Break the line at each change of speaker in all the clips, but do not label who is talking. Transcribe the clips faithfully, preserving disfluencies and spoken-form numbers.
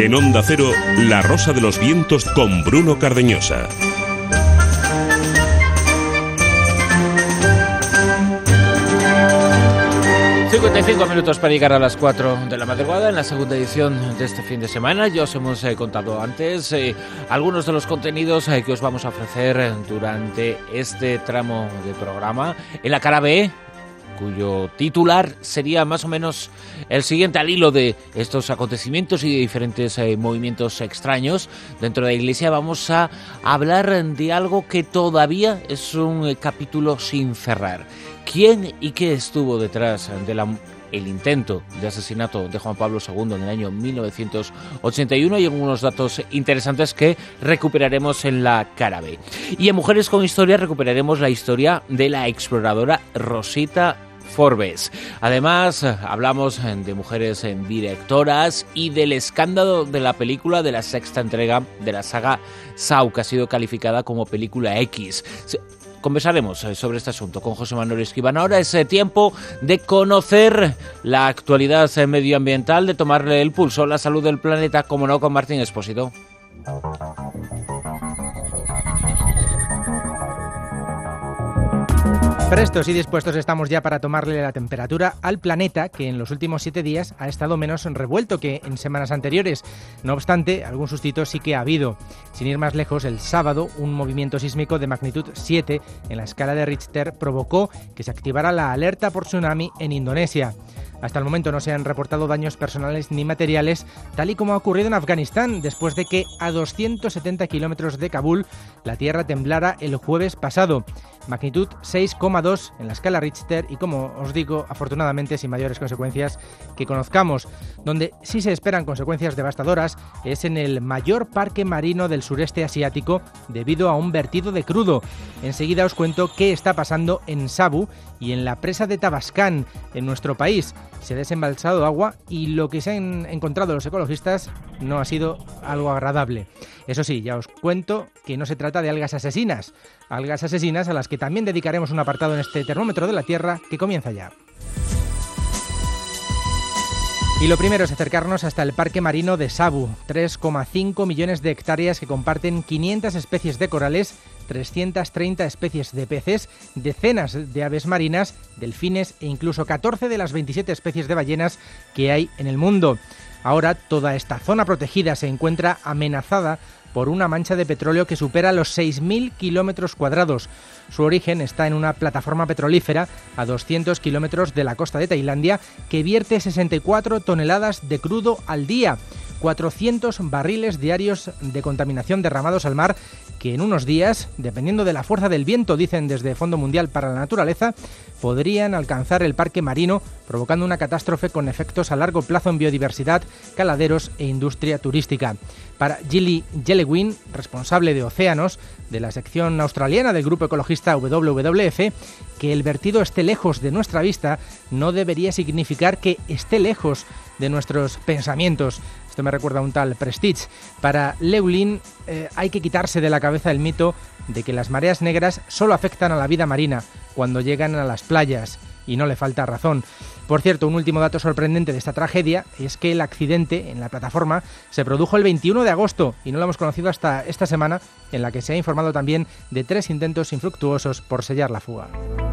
En Onda Cero, La Rosa de los Vientos con Bruno Cardeñosa.
cincuenta y cinco minutos para llegar a las cuatro de la madrugada en la segunda edición de este fin de semana. Ya os hemos eh, contado antes eh, algunos de los contenidos eh, que os vamos a ofrecer durante este tramo de programa. En la cara B, cuyo titular sería más o menos el siguiente al hilo de estos acontecimientos y de diferentes eh, movimientos extraños dentro de la Iglesia, vamos a hablar de algo que todavía es un eh, capítulo sin cerrar. ¿Quién y qué estuvo detrás de la el intento de asesinato de Juan Pablo segundo en el año mil novecientos ochenta y uno? Y algunos datos interesantes que recuperaremos en la cara B. Y en Mujeres con Historia recuperaremos la historia de la exploradora Rosita Forbes. Además, hablamos de mujeres directoras y del escándalo de la película de la sexta entrega de la saga Saw, que ha sido calificada como película X. Conversaremos sobre este asunto con José Manuel Escribano. Ahora es tiempo de conocer la actualidad medioambiental, de tomarle el pulso a la salud del planeta, como no, con Martín Expósito.
Prestos y dispuestos estamos ya para tomarle la temperatura al planeta, que en los últimos siete días ha estado menos revuelto que en semanas anteriores. No obstante, algún sustito sí que ha habido. Sin ir más lejos, el sábado, un movimiento sísmico de magnitud siete en la escala de Richter provocó que se activara la alerta por tsunami en Indonesia. Hasta el momento no se han reportado daños personales ni materiales, tal y como ha ocurrido en Afganistán, después de que a doscientos setenta kilómetros de Kabul la tierra temblara el jueves pasado. Magnitud seis coma dos en la escala Richter y, como os digo, afortunadamente sin mayores consecuencias que conozcamos. Donde sí se esperan consecuencias devastadoras es en el mayor parque marino del sureste asiático debido a un vertido de crudo. Enseguida os cuento qué está pasando en Sabu y en la presa de Tabascan, en nuestro país. Se ha desembalsado agua y lo que se han encontrado los ecologistas no ha sido algo agradable. Eso sí, ya os cuento que no se trata de algas asesinas, algas asesinas a las que también dedicaremos un apartado en este termómetro de la Tierra que comienza ya. Y lo primero es acercarnos hasta el parque marino de Sabu, tres coma cinco millones de hectáreas que comparten quinientas especies de corales, trescientas treinta especies de peces, decenas de aves marinas, delfines e incluso catorce de las veintisiete especies de ballenas que hay en el mundo. Ahora toda esta zona protegida se encuentra amenazada por una mancha de petróleo que supera los seis mil kilómetros cuadrados. Su origen está en una plataforma petrolífera a doscientos kilómetros de la costa de Tailandia que vierte sesenta y cuatro toneladas de crudo al día, cuatrocientos barriles diarios de contaminación derramados al mar que en unos días, dependiendo de la fuerza del viento, dicen desde Fondo Mundial para la Naturaleza, podrían alcanzar el parque marino, provocando una catástrofe con efectos a largo plazo en biodiversidad, caladeros e industria turística. Para Gilly Yellowin, responsable de océanos de la sección australiana del grupo ecologista W W F, que el vertido esté lejos de nuestra vista no debería significar que esté lejos de nuestros pensamientos. Esto me recuerda a un tal Prestige. Para Llewellyn eh, hay que quitarse de la cabeza el mito de que las mareas negras solo afectan a la vida marina cuando llegan a las playas, y no le falta razón. Por cierto, un último dato sorprendente de esta tragedia es que el accidente en la plataforma se produjo el veintiuno de agosto y no lo hemos conocido hasta esta semana, en la que se ha informado también de tres intentos infructuosos por sellar la fuga.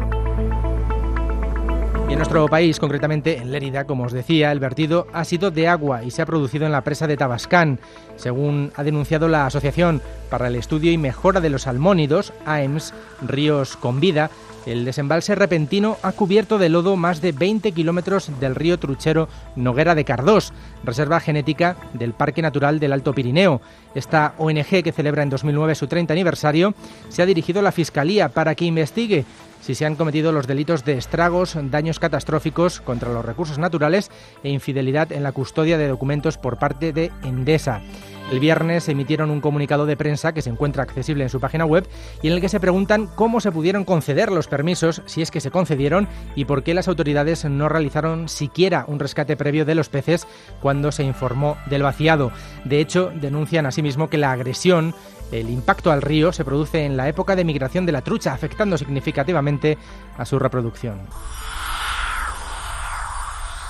Y en nuestro país, concretamente en Lérida, como os decía, el vertido ha sido de agua y se ha producido en la presa de Tabascan. Según ha denunciado la Asociación para el Estudio y Mejora de los Salmónidos, A E M S, Ríos con Vida, el desembalse repentino ha cubierto de lodo más de veinte kilómetros del río truchero Noguera de Cardós, reserva genética del Parque Natural del Alto Pirineo. Esta O N G, que celebra en dos mil nueve su treinta aniversario, se ha dirigido a la Fiscalía para que investigue si se han cometido los delitos de estragos, daños catastróficos contra los recursos naturales e infidelidad en la custodia de documentos por parte de Endesa. El viernes emitieron un comunicado de prensa que se encuentra accesible en su página web y en el que se preguntan cómo se pudieron conceder los permisos, si es que se concedieron, y por qué las autoridades no realizaron siquiera un rescate previo de los peces cuando se informó del vaciado. De hecho, denuncian asimismo que la agresión, el impacto al río, se produce en la época de migración de la trucha, afectando significativamente a su reproducción.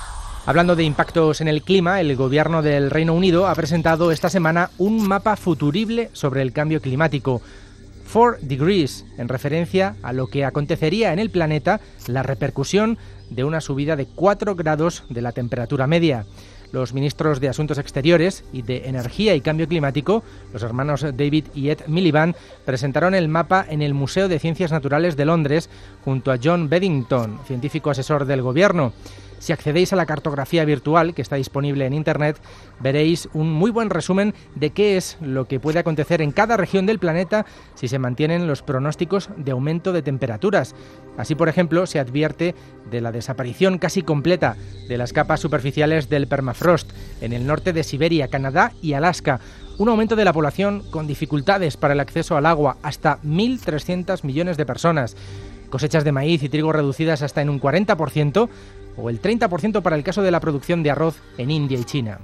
Hablando de impactos en el clima, el gobierno del Reino Unido ha presentado esta semana un mapa futurible sobre el cambio climático. Four Degrees, en referencia a lo que acontecería en el planeta, la repercusión de una subida de cuatro grados de la temperatura media. Los ministros de Asuntos Exteriores y de Energía y Cambio Climático, los hermanos David y Ed Miliband, presentaron el mapa en el Museo de Ciencias Naturales de Londres junto a John Beddington, científico asesor del gobierno. Si accedéis a la cartografía virtual, que está disponible en Internet, veréis un muy buen resumen de qué es lo que puede acontecer en cada región del planeta si se mantienen los pronósticos de aumento de temperaturas. Así, por ejemplo, se advierte de la desaparición casi completa de las capas superficiales del permafrost en el norte de Siberia, Canadá y Alaska, un aumento de la población con dificultades para el acceso al agua, hasta mil trescientos millones de personas, cosechas de maíz y trigo reducidas hasta en un cuarenta por ciento, o el treinta por ciento para el caso de la producción de arroz en India y China.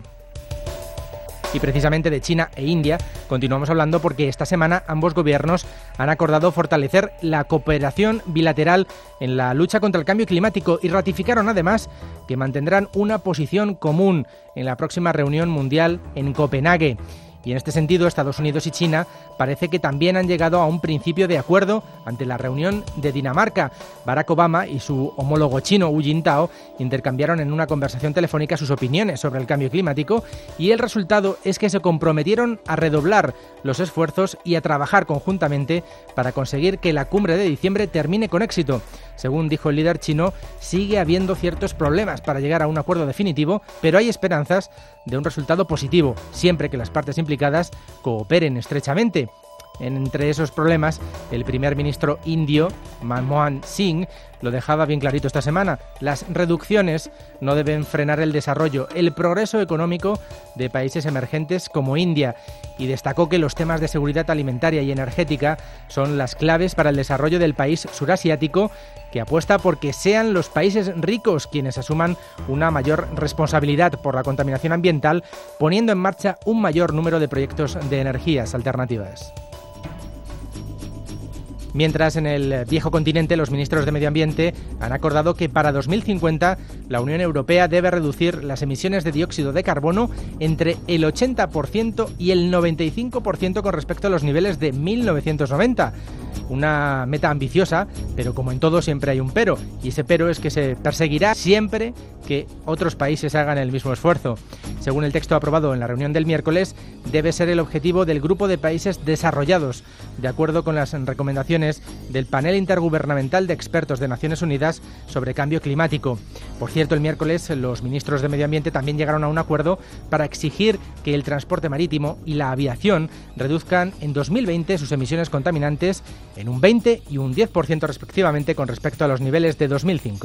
Y precisamente de China e India continuamos hablando porque esta semana ambos gobiernos han acordado fortalecer la cooperación bilateral en la lucha contra el cambio climático y ratificaron además que mantendrán una posición común en la próxima reunión mundial en Copenhague. Y en este sentido, Estados Unidos y China parece que también han llegado a un principio de acuerdo ante la reunión de Dinamarca. Barack Obama y su homólogo chino, Hu Jintao, intercambiaron en una conversación telefónica sus opiniones sobre el cambio climático y el resultado es que se comprometieron a redoblar los esfuerzos y a trabajar conjuntamente para conseguir que la cumbre de diciembre termine con éxito. Según dijo el líder chino, sigue habiendo ciertos problemas para llegar a un acuerdo definitivo, pero hay esperanzas de un resultado positivo, siempre que las partes implicadas cooperen estrechamente. Entre esos problemas, el primer ministro indio, Manmohan Singh, lo dejaba bien clarito esta semana. Las reducciones no deben frenar el desarrollo, el progreso económico de países emergentes como India, y destacó que los temas de seguridad alimentaria y energética son las claves para el desarrollo del país surasiático, que apuesta por que sean los países ricos quienes asuman una mayor responsabilidad por la contaminación ambiental, poniendo en marcha un mayor número de proyectos de energías alternativas. Mientras en el viejo continente los ministros de Medio Ambiente han acordado que para dos mil cincuenta la Unión Europea debe reducir las emisiones de dióxido de carbono entre el ochenta por ciento y el noventa y cinco por ciento con respecto a los niveles de mil novecientos noventa. Una meta ambiciosa, pero como en todo siempre hay un pero, y ese pero es que se perseguirá siempre que otros países hagan el mismo esfuerzo. Según el texto aprobado en la reunión del miércoles, debe ser el objetivo del grupo de países desarrollados, de acuerdo con las recomendaciones del panel intergubernamental de expertos de Naciones Unidas sobre cambio climático. Por cierto, el miércoles los ministros de Medio Ambiente también llegaron a un acuerdo para exigir que el transporte marítimo y la aviación reduzcan en dos mil veinte sus emisiones contaminantes en un veinte y un diez por ciento respectivamente con respecto a los niveles de dos mil cinco.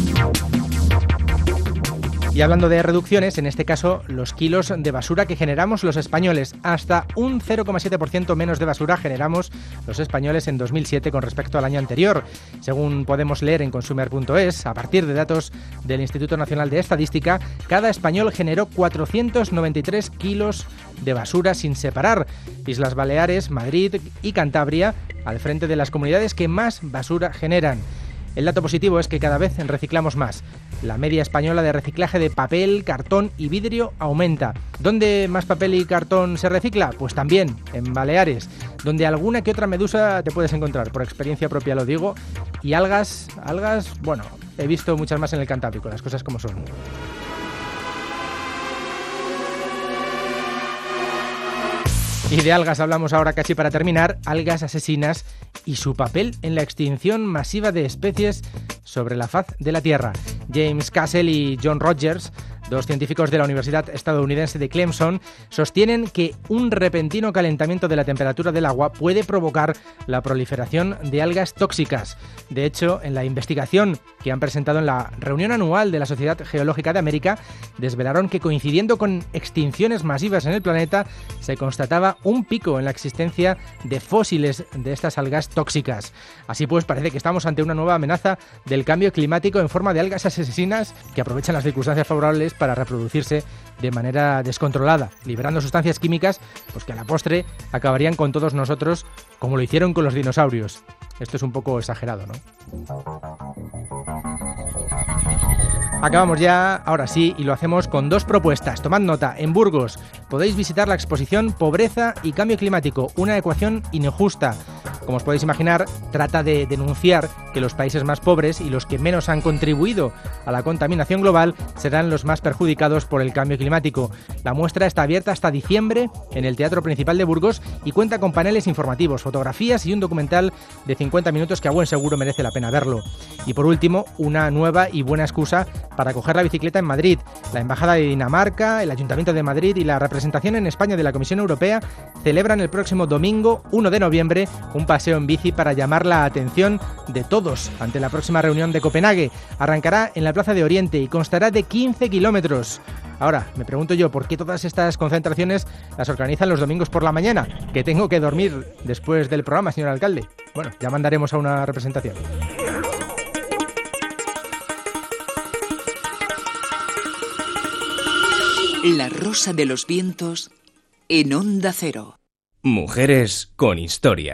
Y hablando de reducciones, en este caso, los kilos de basura que generamos los españoles. Hasta un cero coma siete por ciento menos de basura generamos los españoles en dos mil siete con respecto al año anterior. Según podemos leer en consumer punto es, a partir de datos del Instituto Nacional de Estadística, cada español generó cuatrocientos noventa y tres kilos de basura sin separar. Islas Baleares, Madrid y Cantabria, al frente de las comunidades que más basura generan. El dato positivo es que cada vez reciclamos más. La media española de reciclaje de papel, cartón y vidrio aumenta. ¿Dónde más papel y cartón se recicla? Pues también en Baleares, donde alguna que otra medusa te puedes encontrar, por experiencia propia lo digo. Y algas, algas, bueno, he visto muchas más en el Cantábrico, las cosas como son. Y de algas hablamos ahora casi para terminar, algas asesinas y su papel en la extinción masiva de especies sobre la faz de la Tierra. James Castle y John Rogers, dos científicos de la Universidad estadounidense de Clemson, sostienen que un repentino calentamiento de la temperatura del agua puede provocar la proliferación de algas tóxicas. De hecho, en la investigación que han presentado en la reunión anual de la Sociedad Geológica de América, desvelaron que coincidiendo con extinciones masivas en el planeta, se constataba un pico en la existencia de fósiles de estas algas tóxicas. Así pues, parece que estamos ante una nueva amenaza del cambio climático en forma de algas asesinas que aprovechan las circunstancias favorables para reproducirse de manera descontrolada, liberando sustancias químicas pues que a la postre acabarían con todos nosotros como lo hicieron con los dinosaurios. Esto es un poco exagerado, ¿no? Acabamos ya, ahora sí, y lo hacemos con dos propuestas. Tomad nota, en Burgos podéis visitar la exposición Pobreza y Cambio Climático, una ecuación injusta. Como os podéis imaginar, trata de denunciar que los países más pobres y los que menos han contribuido a la contaminación global serán los más perjudicados por el cambio climático. La muestra está abierta hasta diciembre en el Teatro Principal de Burgos y cuenta con paneles informativos, fotografías y un documental de cincuenta minutos que a buen seguro merece la pena verlo. Y por último, una nueva y buena excusa para coger la bicicleta en Madrid. La Embajada de Dinamarca, el Ayuntamiento de Madrid y la representación en España de la Comisión Europea celebran el próximo domingo uno de noviembre un paseo en bici para llamar la atención de todos ante la próxima reunión de Copenhague. Arrancará en la Plaza de Oriente y constará de quince kilómetros. Ahora, me pregunto yo, ¿por qué todas estas concentraciones las organizan los domingos por la mañana? Que tengo que dormir después del programa, señor alcalde. Bueno, ya mandaremos a una representación.
La Rosa de los Vientos en Onda Cero.
Mujeres con historia.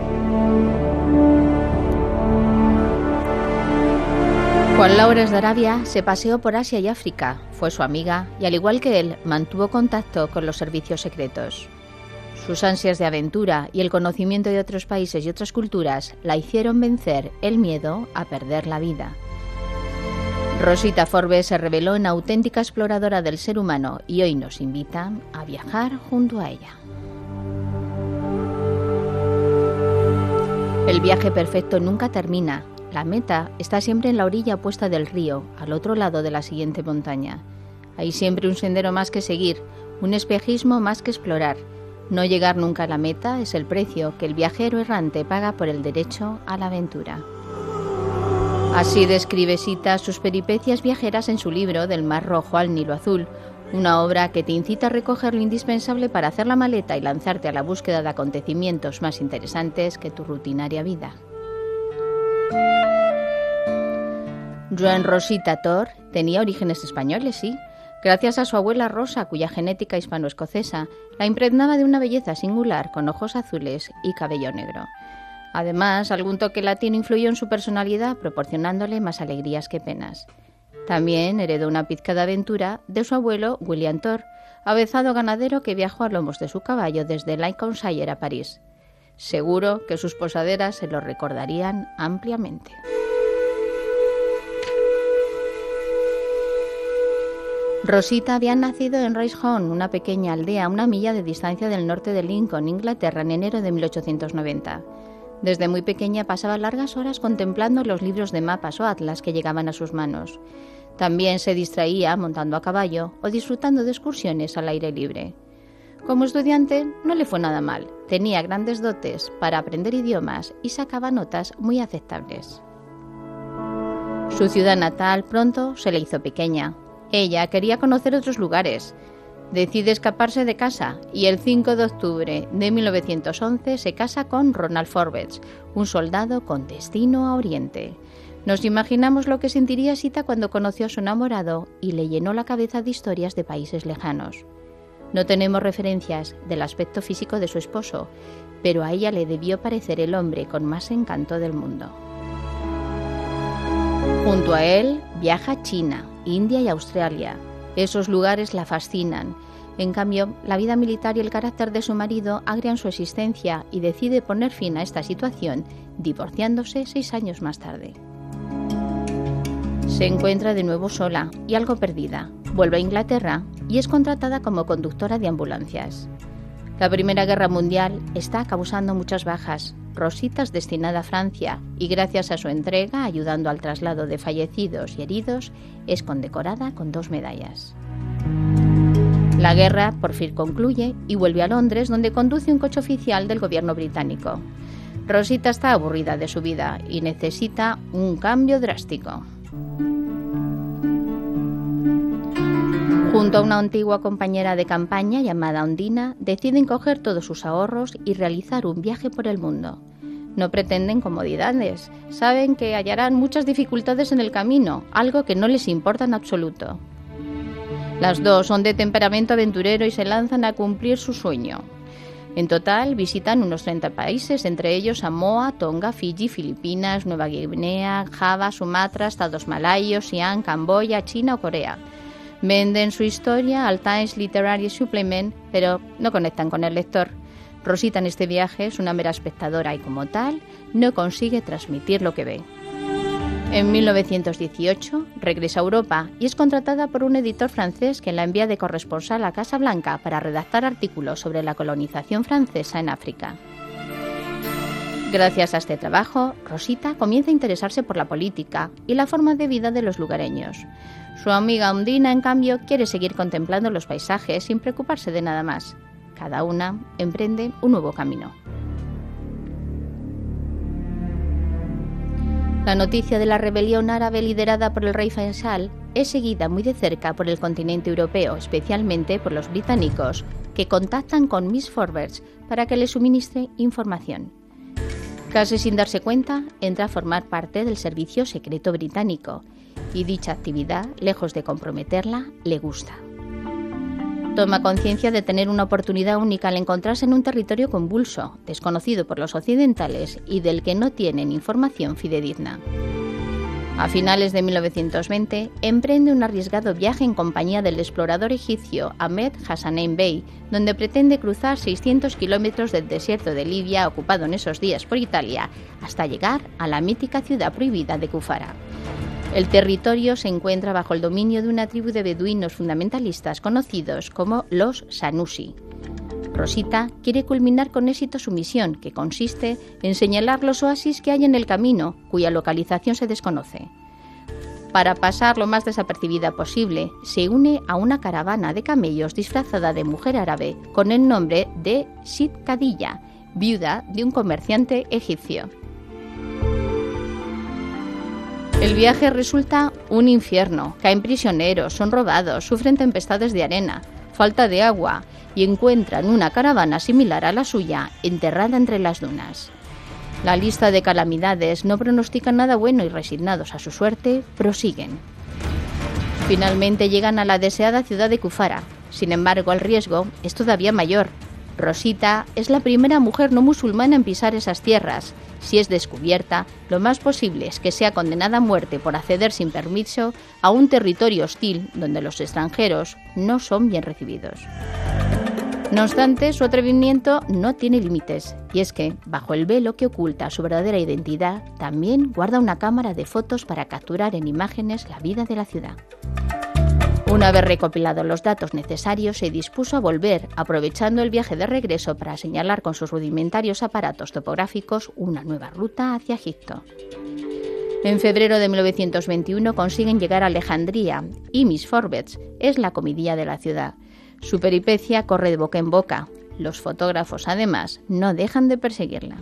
Juan Laures de Arabia se paseó por Asia y África, fue su amiga y, al igual que él, mantuvo contacto con los servicios secretos. Sus ansias de aventura y el conocimiento de otros países y otras culturas la hicieron vencer el miedo a perder la vida. Rosita Forbes se reveló en auténtica exploradora del ser humano y hoy nos invita a viajar junto a ella. El viaje perfecto nunca termina. La meta está siempre en la orilla opuesta del río, al otro lado de la siguiente montaña. Hay siempre un sendero más que seguir, un espejismo más que explorar. No llegar nunca a la meta es el precio que el viajero errante paga por el derecho a la aventura. Así describe Sita sus peripecias viajeras en su libro Del Mar Rojo al Nilo Azul, una obra que te incita a recoger lo indispensable para hacer la maleta y lanzarte a la búsqueda de acontecimientos más interesantes que tu rutinaria vida. Joan Rosita Tor tenía orígenes españoles, sí, gracias a su abuela Rosa, cuya genética hispano-escocesa la impregnaba de una belleza singular con ojos azules y cabello negro. Además, algún toque latino influyó en su personalidad, proporcionándole más alegrías que penas. También heredó una pizca de aventura de su abuelo William Tor, avezado ganadero que viajó a lomos de su caballo desde Lincolnshire a París. Seguro que sus posaderas se lo recordarían ampliamente. Rosita había nacido en Ricehorn, una pequeña aldea a una milla de distancia del norte de Lincoln, Inglaterra, en enero de mil ochocientos noventa. Desde muy pequeña pasaba largas horas contemplando los libros de mapas o atlas que llegaban a sus manos. También se distraía montando a caballo o disfrutando de excursiones al aire libre. Como estudiante no le fue nada mal, tenía grandes dotes para aprender idiomas y sacaba notas muy aceptables. Su ciudad natal pronto se le hizo pequeña. Ella quería conocer otros lugares. Decide escaparse de casa y el cinco de octubre de mil novecientos once se casa con Ronald Forbes, un soldado con destino a Oriente. Nos imaginamos lo que sentiría Sita cuando conoció a su enamorado y le llenó la cabeza de historias de países lejanos. No tenemos referencias del aspecto físico de su esposo, pero a ella le debió parecer el hombre con más encanto del mundo. Junto a él viaja a China, India y Australia. Esos lugares la fascinan. En cambio, la vida militar y el carácter de su marido agrian su existencia y decide poner fin a esta situación, divorciándose seis años más tarde. Se encuentra de nuevo sola y algo perdida. Vuelve a Inglaterra y es contratada como conductora de ambulancias. La Primera Guerra Mundial está causando muchas bajas. Rosita es destinada a Francia y gracias a su entrega, ayudando al traslado de fallecidos y heridos, es condecorada con dos medallas. La guerra por fin concluye y vuelve a Londres, donde conduce un coche oficial del gobierno británico. Rosita está aburrida de su vida y necesita un cambio drástico. Junto a una antigua compañera de campaña llamada Ondina, deciden coger todos sus ahorros y realizar un viaje por el mundo. No pretenden comodidades, saben que hallarán muchas dificultades en el camino, algo que no les importa en absoluto. Las dos son de temperamento aventurero y se lanzan a cumplir su sueño. En total visitan unos treinta países, entre ellos Samoa, Tonga, Fiji, Filipinas, Nueva Guinea, Java, Sumatra, Estados Malayos, Siam, Camboya, China o Corea. Venden su historia al Times Literary Supplement, pero no conectan con el lector. Rosita en este viaje es una mera espectadora y como tal no consigue transmitir lo que ve. En mil novecientos dieciocho regresa a Europa y es contratada por un editor francés que la envía de corresponsal a Casa Blanca para redactar artículos sobre la colonización francesa en África. Gracias a este trabajo, Rosita comienza a interesarse por la política y la forma de vida de los lugareños. Su amiga Undina, en cambio, quiere seguir contemplando los paisajes sin preocuparse de nada más. Cada una emprende un nuevo camino. La noticia de la rebelión árabe liderada por el rey Faisal es seguida muy de cerca por el continente europeo, especialmente por los británicos, que contactan con Miss Forbes para que le suministre información. Casi sin darse cuenta, entra a formar parte del servicio secreto británico, y dicha actividad, lejos de comprometerla, le gusta. Toma conciencia de tener una oportunidad única al encontrarse en un territorio convulso, desconocido por los occidentales y del que no tienen información fidedigna. A finales de mil novecientos veinte, emprende un arriesgado viaje en compañía del explorador egipcio Ahmed Hassanein Bey, donde pretende cruzar seiscientos kilómetros del desierto de Libia, ocupado en esos días por Italia, hasta llegar a la mítica ciudad prohibida de Kufara. El territorio se encuentra bajo el dominio de una tribu de beduinos fundamentalistas conocidos como los Sanusi. Rosita quiere culminar con éxito su misión, que consiste en señalar los oasis que hay en el camino, cuya localización se desconoce. Para pasar lo más desapercibida posible, se une a una caravana de camellos disfrazada de mujer árabe con el nombre de Sid Khadija, viuda de un comerciante egipcio. El viaje resulta un infierno, caen prisioneros, son robados, sufren tempestades de arena, falta de agua y encuentran una caravana similar a la suya enterrada entre las dunas. La lista de calamidades no pronostica nada bueno y resignados a su suerte, prosiguen. Finalmente llegan a la deseada ciudad de Kufara. Sin embargo, el riesgo es todavía mayor. Rosita es la primera mujer no musulmana en pisar esas tierras. Si es descubierta, lo más posible es que sea condenada a muerte por acceder sin permiso a un territorio hostil donde los extranjeros no son bien recibidos. No obstante, su atrevimiento no tiene límites, y es que, bajo el velo que oculta su verdadera identidad, también guarda una cámara de fotos para capturar en imágenes la vida de la ciudad. Una vez recopilados los datos necesarios, se dispuso a volver, aprovechando el viaje de regreso para señalar con sus rudimentarios aparatos topográficos una nueva ruta hacia Egipto. En febrero de mil novecientos veintiuno consiguen llegar a Alejandría y Miss Forbes es la comitiva de la ciudad. Su peripecia corre de boca en boca. Los fotógrafos, además, no dejan de perseguirla.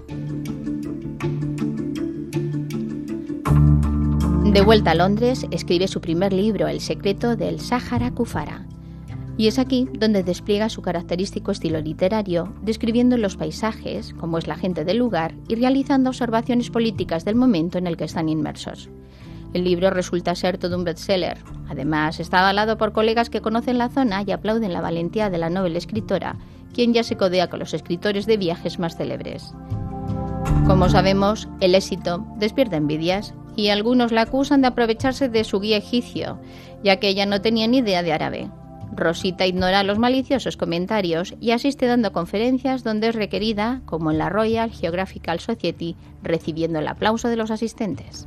De vuelta a Londres, escribe su primer libro, El secreto del Sáhara Kufara. Y es aquí donde despliega su característico estilo literario, describiendo los paisajes, cómo es la gente del lugar, y realizando observaciones políticas del momento en el que están inmersos. El libro resulta ser todo un bestseller. Además, está avalado por colegas que conocen la zona y aplauden la valentía de la noble escritora, quien ya se codea con los escritores de viajes más célebres. Como sabemos, el éxito despierta envidias y algunos la acusan de aprovecharse de su guía egipcio, ya que ella no tenía ni idea de árabe. Rosita ignora los maliciosos comentarios y asiste dando conferencias donde es requerida, como en la Royal Geographical Society, recibiendo el aplauso de los asistentes.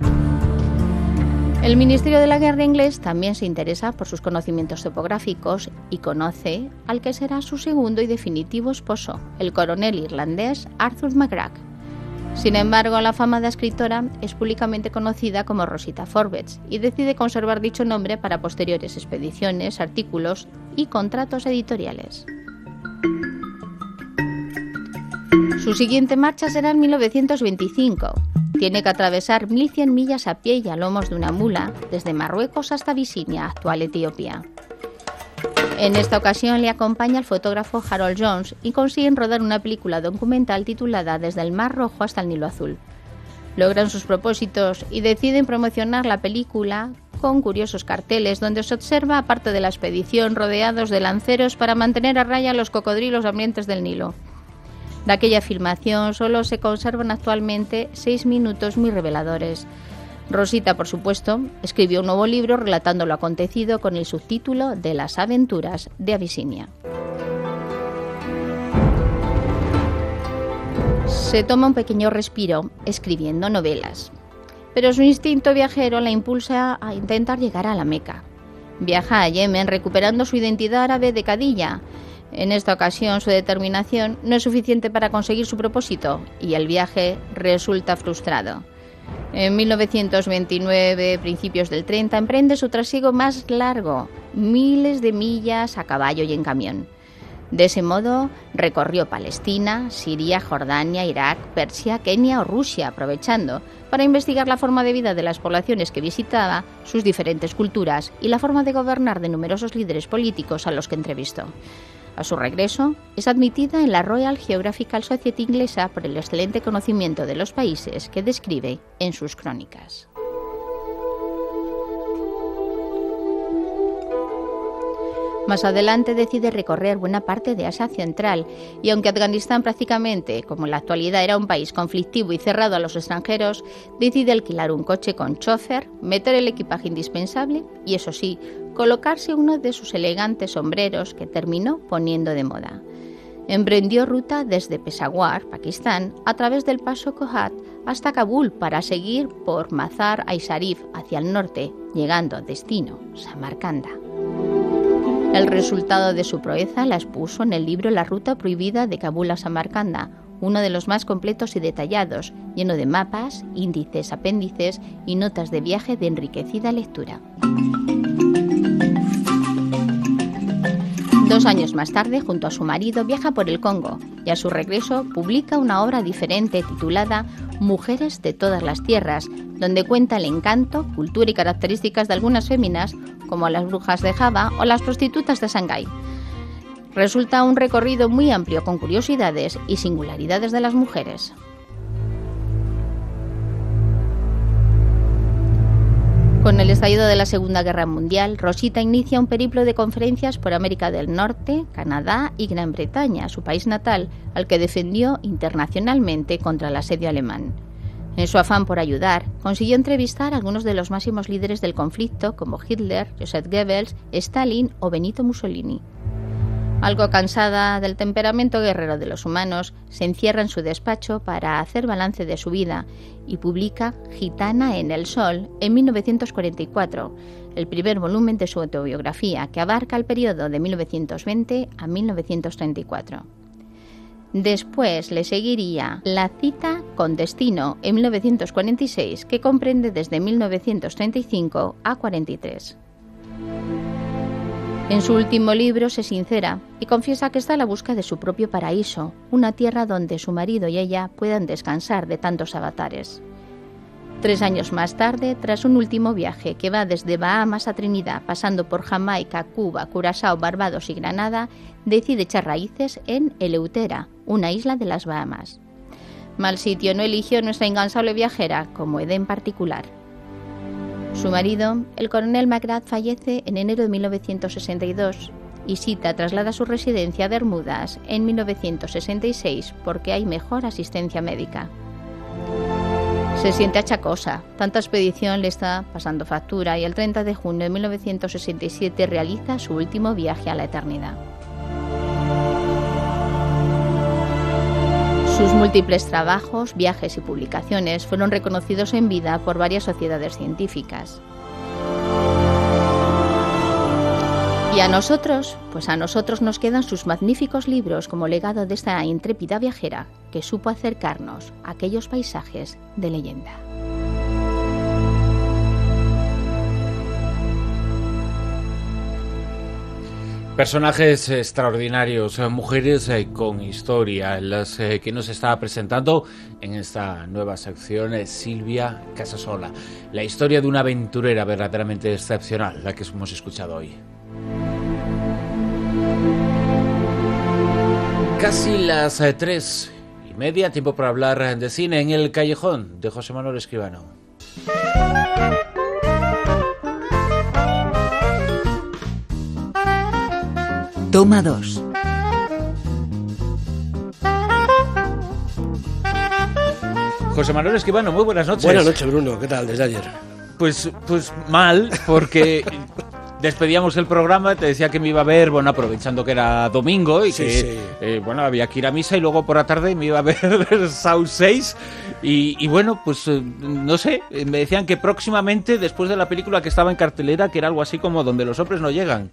El Ministerio de la Guerra inglés también se interesa por sus conocimientos topográficos y conoce al que será su segundo y definitivo esposo, el coronel irlandés Arthur McGrath. Sin embargo, la afamada escritora es públicamente conocida como Rosita Forbes y decide conservar dicho nombre para posteriores expediciones, artículos y contratos editoriales. Su siguiente marcha será en mil novecientos veinticinco. Tiene que atravesar mil cien millas a pie y a lomos de una mula, desde Marruecos hasta Abisinia, actual Etiopía. En esta ocasión le acompaña el fotógrafo Harold Jones y consiguen rodar una película documental titulada Desde el Mar Rojo hasta el Nilo Azul. Logran sus propósitos y deciden promocionar la película con curiosos carteles donde se observa, aparte de la expedición, rodeados de lanceros para mantener a raya a los cocodrilos hambrientos del Nilo. De aquella filmación solo se conservan actualmente seis minutos muy reveladores. Rosita, por supuesto, escribió un nuevo libro relatando lo acontecido con el subtítulo de Las aventuras de Abisinia. Se toma un pequeño respiro escribiendo novelas, pero su instinto viajero la impulsa a intentar llegar a la Meca. Viaja a Yemen recuperando su identidad árabe de Cadilla. En esta ocasión su determinación no es suficiente para conseguir su propósito y el viaje resulta frustrado. En mil novecientos veintinueve, principios del treinta, emprende su trasiego más largo, miles de millas a caballo y en camión. De ese modo recorrió Palestina, Siria, Jordania, Irak, Persia, Kenia o Rusia, aprovechando para investigar la forma de vida de las poblaciones que visitaba, sus diferentes culturas y la forma de gobernar de numerosos líderes políticos a los que entrevistó. A su regreso, es admitida en la Royal Geographical Society inglesa por el excelente conocimiento de los países que describe en sus crónicas. Más adelante decide recorrer buena parte de Asia Central y aunque Afganistán prácticamente, como en la actualidad, era un país conflictivo y cerrado a los extranjeros, decide alquilar un coche con chofer, meter el equipaje indispensable y, eso sí, colocarse uno de sus elegantes sombreros que terminó poniendo de moda. Emprendió ruta desde Peshawar, Pakistán, a través del paso Kohat hasta Kabul para seguir por Mazar-i-Sharif hacia el norte, llegando a destino Samarcanda. El resultado de su proeza la expuso en el libro La ruta prohibida de Kabul a Samarcanda, uno de los más completos y detallados, lleno de mapas, índices, apéndices y notas de viaje de enriquecida lectura. Dos años más tarde, junto a su marido, viaja por el Congo y a su regreso publica una obra diferente titulada Mujeres de todas las tierras, donde cuenta el encanto, cultura y características de algunas féminas, como las brujas de Java o las prostitutas de Shanghái. Resulta un recorrido muy amplio con curiosidades y singularidades de las mujeres. Con el estallido de la Segunda Guerra Mundial, Rosita inicia un periplo de conferencias por América del Norte, Canadá y Gran Bretaña, su país natal, al que defendió internacionalmente contra el asedio alemán. En su afán por ayudar, consiguió entrevistar a algunos de los máximos líderes del conflicto, como Hitler, Joseph Goebbels, Stalin o Benito Mussolini. Algo cansada del temperamento guerrero de los humanos, se encierra en su despacho para hacer balance de su vida y publica Gitana en el Sol en mil novecientos cuarenta y cuatro, el primer volumen de su autobiografía que abarca el periodo de mil novecientos veinte a mil novecientos treinta y cuatro. Después le seguiría La cita con destino en mil novecientos cuarenta y seis, que comprende desde mil novecientos treinta y cinco a cuarenta y tres. En su último libro se sincera y confiesa que está a la busca de su propio paraíso, una tierra donde su marido y ella puedan descansar de tantos avatares. Tres años más tarde, tras un último viaje que va desde Bahamas a Trinidad, pasando por Jamaica, Cuba, Curazao, Barbados y Granada, decide echar raíces en Eleutera, una isla de las Bahamas. Mal sitio no eligió nuestra incansable viajera, como Edén particular. Su marido, el coronel McGrath, fallece en enero de mil novecientos sesenta y dos y Sita traslada su residencia a Bermudas en mil novecientos sesenta y seis porque hay mejor asistencia médica. Se siente achacosa, tanta expedición le está pasando factura y el treinta de junio de mil novecientos sesenta y siete realiza su último viaje a la eternidad. Sus múltiples trabajos, viajes y publicaciones fueron reconocidos en vida por varias sociedades científicas. ¿Y a nosotros? Pues a nosotros nos quedan sus magníficos libros como legado de esta intrépida viajera que supo acercarnos a aquellos paisajes de leyenda.
Personajes extraordinarios, mujeres con historia, las que nos está presentando en esta nueva sección Silvia Casasola. La historia de una aventurera verdaderamente excepcional, la que hemos escuchado hoy. Casi las tres y media, tiempo para hablar de cine en El Callejón de José Manuel Escribano.
Toma dos.
José Manuel Esquivano, muy buenas noches.
Buenas noches, Bruno. ¿Qué tal desde ayer?
Pues, pues mal, porque despedíamos el programa, te decía que me iba a ver, bueno, aprovechando que era domingo y
sí,
que,
sí.
Eh, bueno, había que ir a misa y luego por la tarde me iba a ver Saw seis y, y bueno, pues eh, no sé, me decían que próximamente, después de la película que estaba en cartelera, que era algo así como Donde los hombres no llegan.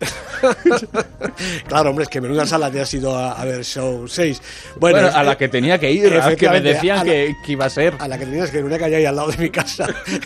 Claro, hombre, es que menuda sala te has ido a, a ver Saw seis. Bueno,
Bueno,
es,
a la que tenía que ir, a la que me decían
la,
que, que iba a ser.
A la que tenías que ir, una calle ahí al lado de mi casa.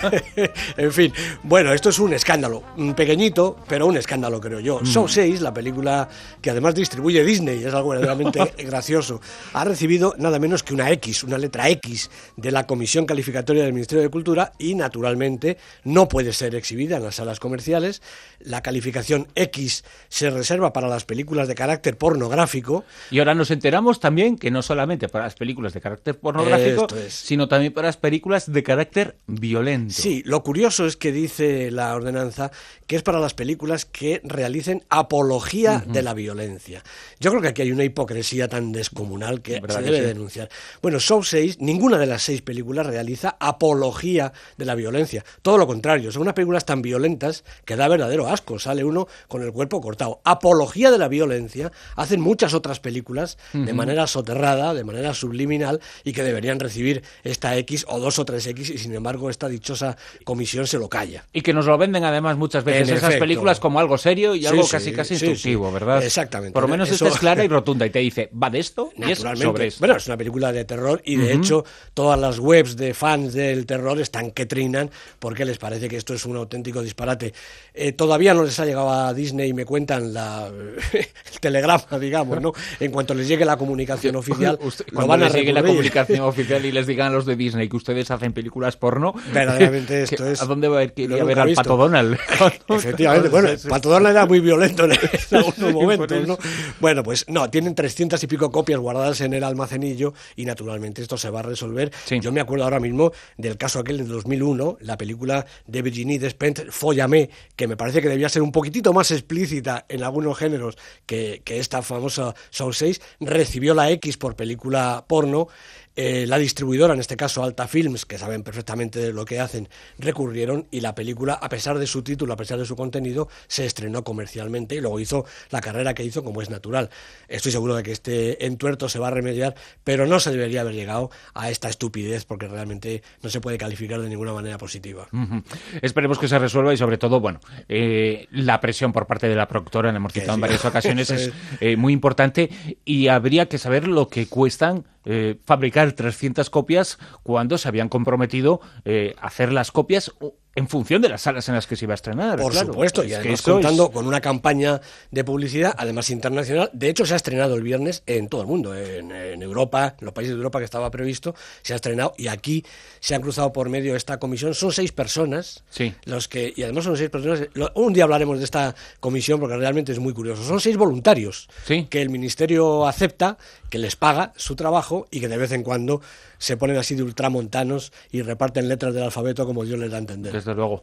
En fin, bueno, esto es un escándalo, pequeñito, pero un escándalo, creo yo. Mm. Saw seis, la película que además distribuye Disney, es algo verdaderamente gracioso, ha recibido nada menos que una X, una letra X de la Comisión Calificatoria del Ministerio de Cultura y, naturalmente, no puede ser exhibida en las salas comerciales. La calificación X se reserva para las películas de carácter pornográfico.
Y ahora nos enteramos también que no solamente para las películas de carácter pornográfico,
es.
sino también para las películas de carácter violento.
Sí, lo curioso es que dice la ordenanza que es para las películas que realicen apología uh-huh. de la violencia. Yo creo que aquí hay una hipocresía tan descomunal que se debe sí? denunciar. Bueno, Saw seis, ninguna de las seis películas realiza apología de la violencia. Todo lo contrario, son unas películas tan violentas que da verdadero asco. Sale uno con el cuerpo cortado. Apología de la violencia hacen muchas otras películas uh-huh. de manera soterrada, de manera subliminal, y que deberían recibir esta X o dos o tres X, y sin embargo esta dichosa comisión se lo calla.
Y que nos lo venden además muchas veces en esas efecto. películas como algo serio y
sí,
algo
sí,
casi casi
sí,
instructivo,
sí.
¿verdad?
Exactamente.
Por lo menos
eso...
esta es clara y rotunda y te dice, va de esto y es sobre esto.
Bueno, es una película de terror y de uh-huh. hecho todas las webs de fans del terror están que trinan porque les parece que esto es un auténtico disparate. Eh, todavía no les ha llegado a Disney y me cuentan la, el telegrama, digamos, ¿no? En cuanto les llegue la comunicación oficial,
Usted,
lo van a
les llegue la
recurrir.
comunicación oficial y les digan a los de Disney que ustedes hacen películas porno,
verdaderamente esto
que,
es...
¿a dónde va a ir, ir a ver al Pato Donald?
Efectivamente, bueno, el Pato Donald era muy violento en, en algunos momentos, ¿no? Bueno, pues no, tienen trescientas y pico copias guardadas en el almacenillo y naturalmente esto se va a resolver. Sí. Yo me acuerdo ahora mismo del caso aquel de dos mil uno, la película de Virginie Despentes, Fóllame, que me parece que debía ser un poquitito más explícita en algunos géneros que, que esta famosa Saw seis, recibió la X por película porno. Eh, la distribuidora, en este caso Alta Films, que saben perfectamente de lo que hacen, recurrieron y la película, a pesar de su título, a pesar de su contenido, se estrenó comercialmente y luego hizo la carrera que hizo, como es natural. Estoy seguro de que este entuerto se va a remediar, pero no se debería haber llegado a esta estupidez porque realmente no se puede calificar de ninguna manera positiva.
Uh-huh. Esperemos que se resuelva y sobre todo, bueno, eh, la presión por parte de la productora, la hemos citado en varias ocasiones, es eh, muy importante y habría que saber lo que cuestan Eh, fabricar trescientas copias cuando se habían comprometido eh, a hacer las copias en función de las salas en las que se iba a estrenar.
Por
claro.
supuesto, y además contando es... con una campaña de publicidad, además internacional. De hecho, se ha estrenado el viernes en todo el mundo, en, en Europa, en los países de Europa que estaba previsto, se ha estrenado y aquí se han cruzado por medio esta comisión. Son seis personas,
sí. los
que y además son seis personas. Un día hablaremos de esta comisión porque realmente es muy curioso. Son seis voluntarios
sí.
que el Ministerio acepta, que les paga su trabajo y que de vez en cuando se ponen así de ultramontanos y reparten letras del alfabeto como Dios les da a entender.
Desde luego.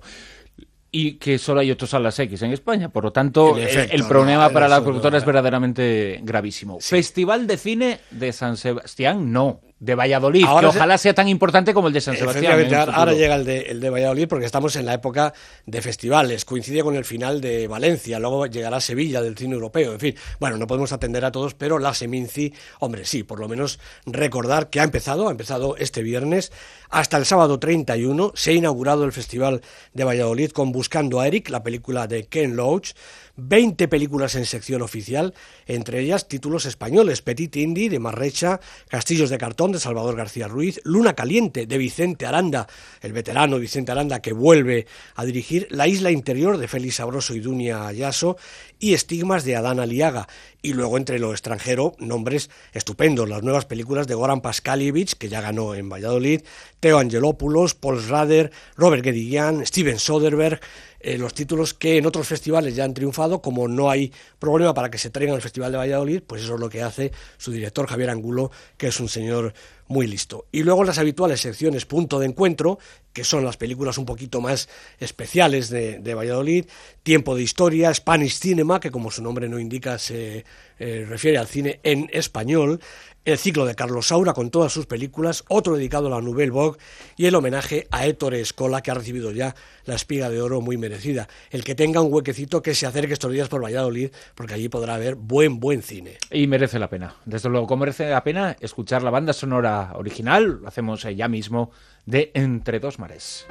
Y que solo hay ocho salas X en España, por lo tanto,
efecto,
el, el problema
no,
para la
no,
productora
no,
es verdaderamente gravísimo.
Sí.
Festival de Cine de San Sebastián, no. De Valladolid,
ahora
que
se...
ojalá sea tan importante como el de San Sebastián.
Efectivamente, ahora, ahora llega el de, el de Valladolid porque estamos en la época de festivales, coincide con el final de Valencia, luego llegará Sevilla del cine europeo, en fin, bueno, no podemos atender a todos, pero la Seminci, hombre, sí, por lo menos recordar que ha empezado, ha empezado este viernes, hasta el sábado treinta y uno, se ha inaugurado el Festival de Valladolid con Buscando a Eric, la película de Ken Loach, veinte películas en sección oficial, entre ellas títulos españoles, Petit Indy de Marrecha, Castillos de cartón de Salvador García Ruiz, Luna caliente de Vicente Aranda, el veterano Vicente Aranda que vuelve a dirigir, La isla interior de Félix Sabroso y Dunia Ayaso y Estigmas de Adán Aliaga. Y luego entre lo extranjero, nombres estupendos, las nuevas películas de Goran Paskalievich, que ya ganó en Valladolid, Theo Angelopoulos, Paul Schrader, Robert Guédiguian, Steven Soderbergh, eh, los títulos que en otros festivales ya han triunfado. Como no hay problema para que se traigan al Festival de Valladolid, pues eso es lo que hace su director Javier Angulo, que es un señor muy listo. Y luego las habituales secciones Punto de Encuentro, que son las películas un poquito más especiales de, de Valladolid, Tiempo de Historia, Spanish Cinema, que como su nombre no indica se eh, refiere al cine en español, el ciclo de Carlos Saura con todas sus películas, otro dedicado a la Nouvelle Vogue y el homenaje a Ettore Escola, que ha recibido ya la Espiga de Oro muy merecida. El que tenga un huequecito que se acerque estos días por Valladolid, porque allí podrá haber buen, buen cine.
Y merece la pena, desde luego, como merece la pena escuchar la banda sonora original, lo hacemos ya mismo, de Entre dos mares.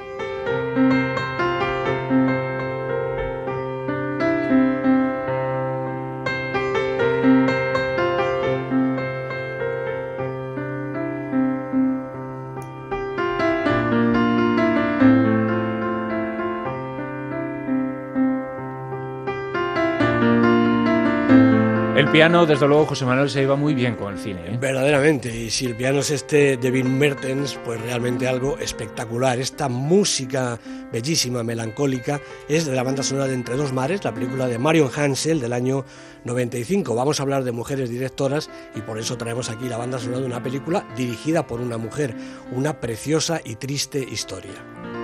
El piano, desde luego, José Manuel, se iba muy bien con el cine, ¿eh?
Verdaderamente, y si el piano es este de Wim Mertens, pues realmente algo espectacular. Esta música bellísima, melancólica, es de la banda sonora de Entre dos mares, la película de Marion Hansel del año noventa y cinco. Vamos a hablar de mujeres directoras y por eso traemos aquí la banda sonora de una película dirigida por una mujer, una preciosa y triste historia.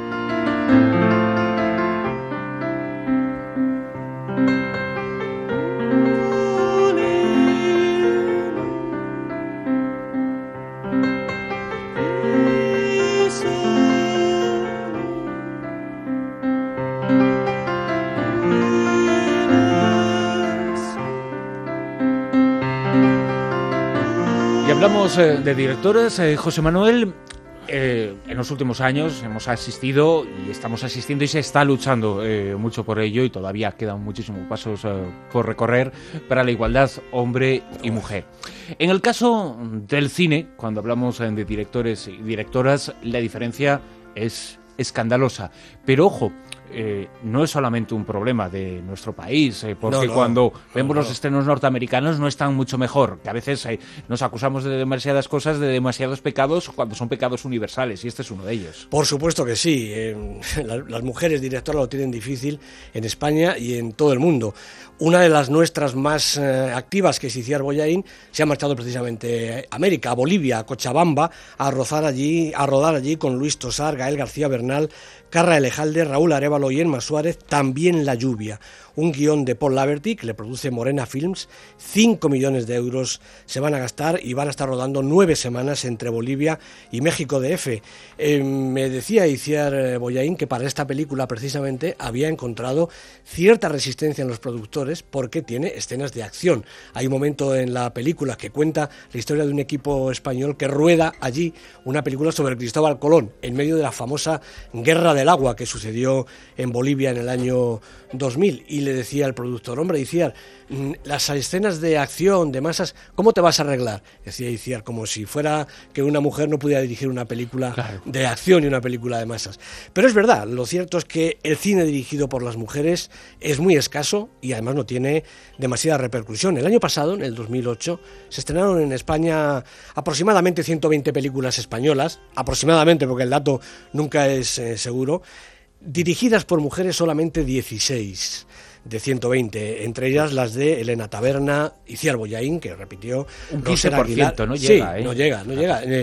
Y hablamos eh, de directores, eh, José Manuel. Eh, en los últimos años hemos asistido y estamos asistiendo y se está luchando eh, mucho por ello, y todavía quedan muchísimos pasos eh, por recorrer para la igualdad hombre y mujer. En el caso del cine, cuando hablamos eh, de directores y directoras, la diferencia es escandalosa. Pero ojo, eh, no es solamente un problema de nuestro país, eh, porque no, no, cuando no, vemos no. los estrenos norteamericanos no están mucho mejor, que a veces eh, nos acusamos de demasiadas cosas, de demasiados pecados, cuando son pecados universales, y este es uno de ellos.
Por supuesto que sí, eh, las, las mujeres directoras lo tienen difícil en España y en todo el mundo. Una de las nuestras más eh, activas, que es Itziar Bollaín, se ha marchado precisamente a América, a Bolivia, a Cochabamba, a, rozar allí, a rodar allí con Luis Tosar, Gael García Bernal, Carra Elejalde, Raúl Arévalo y Emma Suárez, También la lluvia. Un guión de Paul Laverty que le produce Morena Films. Cinco millones de euros se van a gastar y van a estar rodando nueve semanas entre Bolivia y México D F. Eh, me decía Itziar Bollaín que para esta película precisamente había encontrado cierta resistencia en los productores porque tiene escenas de acción. Hay un momento en la película que cuenta la historia de un equipo español que rueda allí una película sobre Cristóbal Colón en medio de la famosa Guerra del Agua que sucedió en Bolivia en el año dos mil, y le decía al productor: hombre, Itziar, las escenas de acción, de masas, ¿cómo te vas a arreglar? Decía Itziar, como si fuera que una mujer no pudiera dirigir una película claro. de acción y una película de masas. Pero es verdad, lo cierto es que el cine dirigido por las mujeres es muy escaso y además no tiene demasiada repercusión. El año pasado, en el dos mil ocho, se estrenaron en España aproximadamente ciento veinte películas españolas, aproximadamente porque el dato nunca es eh, seguro, dirigidas por mujeres solamente dieciséis de ciento veinte, entre ellas las de Elena Taberna, Itziar Bollaín, que repitió,
un quince por ciento, no llega,
sí,
¿eh?
no llega, no llega. Eh,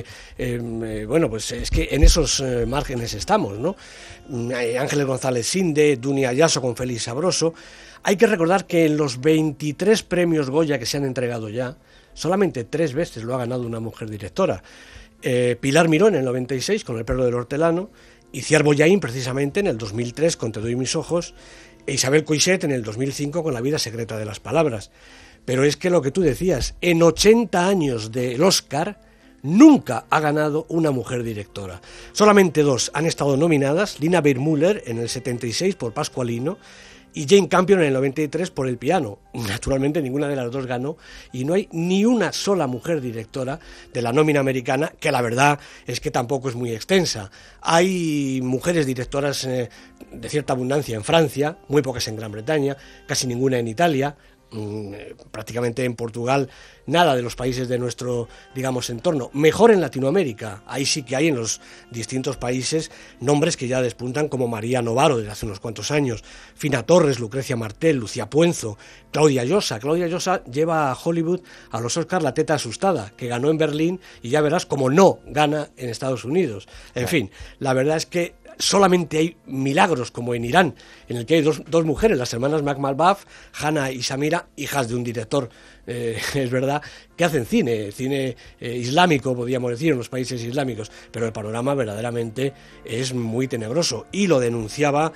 eh, bueno, pues es que en esos eh, márgenes estamos, ¿no? Eh, Ángeles González Sinde, Dunia Ayaso con Félix Sabroso. Hay que recordar que en los veintitrés premios Goya que se han entregado ya, solamente tres veces lo ha ganado una mujer directora. Eh, Pilar Miró en el noventa y seis con El perro del hortelano, Itziar Bollaín precisamente en el dos mil tres con Te doy mis ojos, e Isabel Coixet en el dos mil cinco con La vida secreta de las palabras. Pero es que lo que tú decías, en ochenta años del Oscar nunca ha ganado una mujer directora. Solamente dos han estado nominadas, Lina Weissmuller en el setenta y seis por Pascualino y Jane Campion en el noventa y tres por El piano. Naturalmente ninguna de las dos ganó y no hay ni una sola mujer directora de la nómina americana, que la verdad es que tampoco es muy extensa. Hay mujeres directoras eh, de cierta abundancia en Francia, muy pocas en Gran Bretaña, casi ninguna en Italia, mmm, prácticamente en Portugal, nada de los países de nuestro, digamos, entorno. Mejor en Latinoamérica, ahí sí que hay en los distintos países nombres que ya despuntan, como María Novaro desde hace unos cuantos años, Fina Torres, Lucrecia Martel, Lucía Puenzo, Claudia Llosa. Claudia Llosa lleva a Hollywood, a los Oscars, La teta asustada, que ganó en Berlín, y ya verás como no gana en Estados Unidos. En claro. fin, la verdad es que solamente hay milagros, como en Irán, en el que hay dos, dos mujeres, las hermanas McMahon, Hannah y Samira, hijas de un director, eh, es verdad, que hacen cine, cine eh, islámico, podríamos decir, en los países islámicos, pero el panorama verdaderamente es muy tenebroso, y lo denunciaba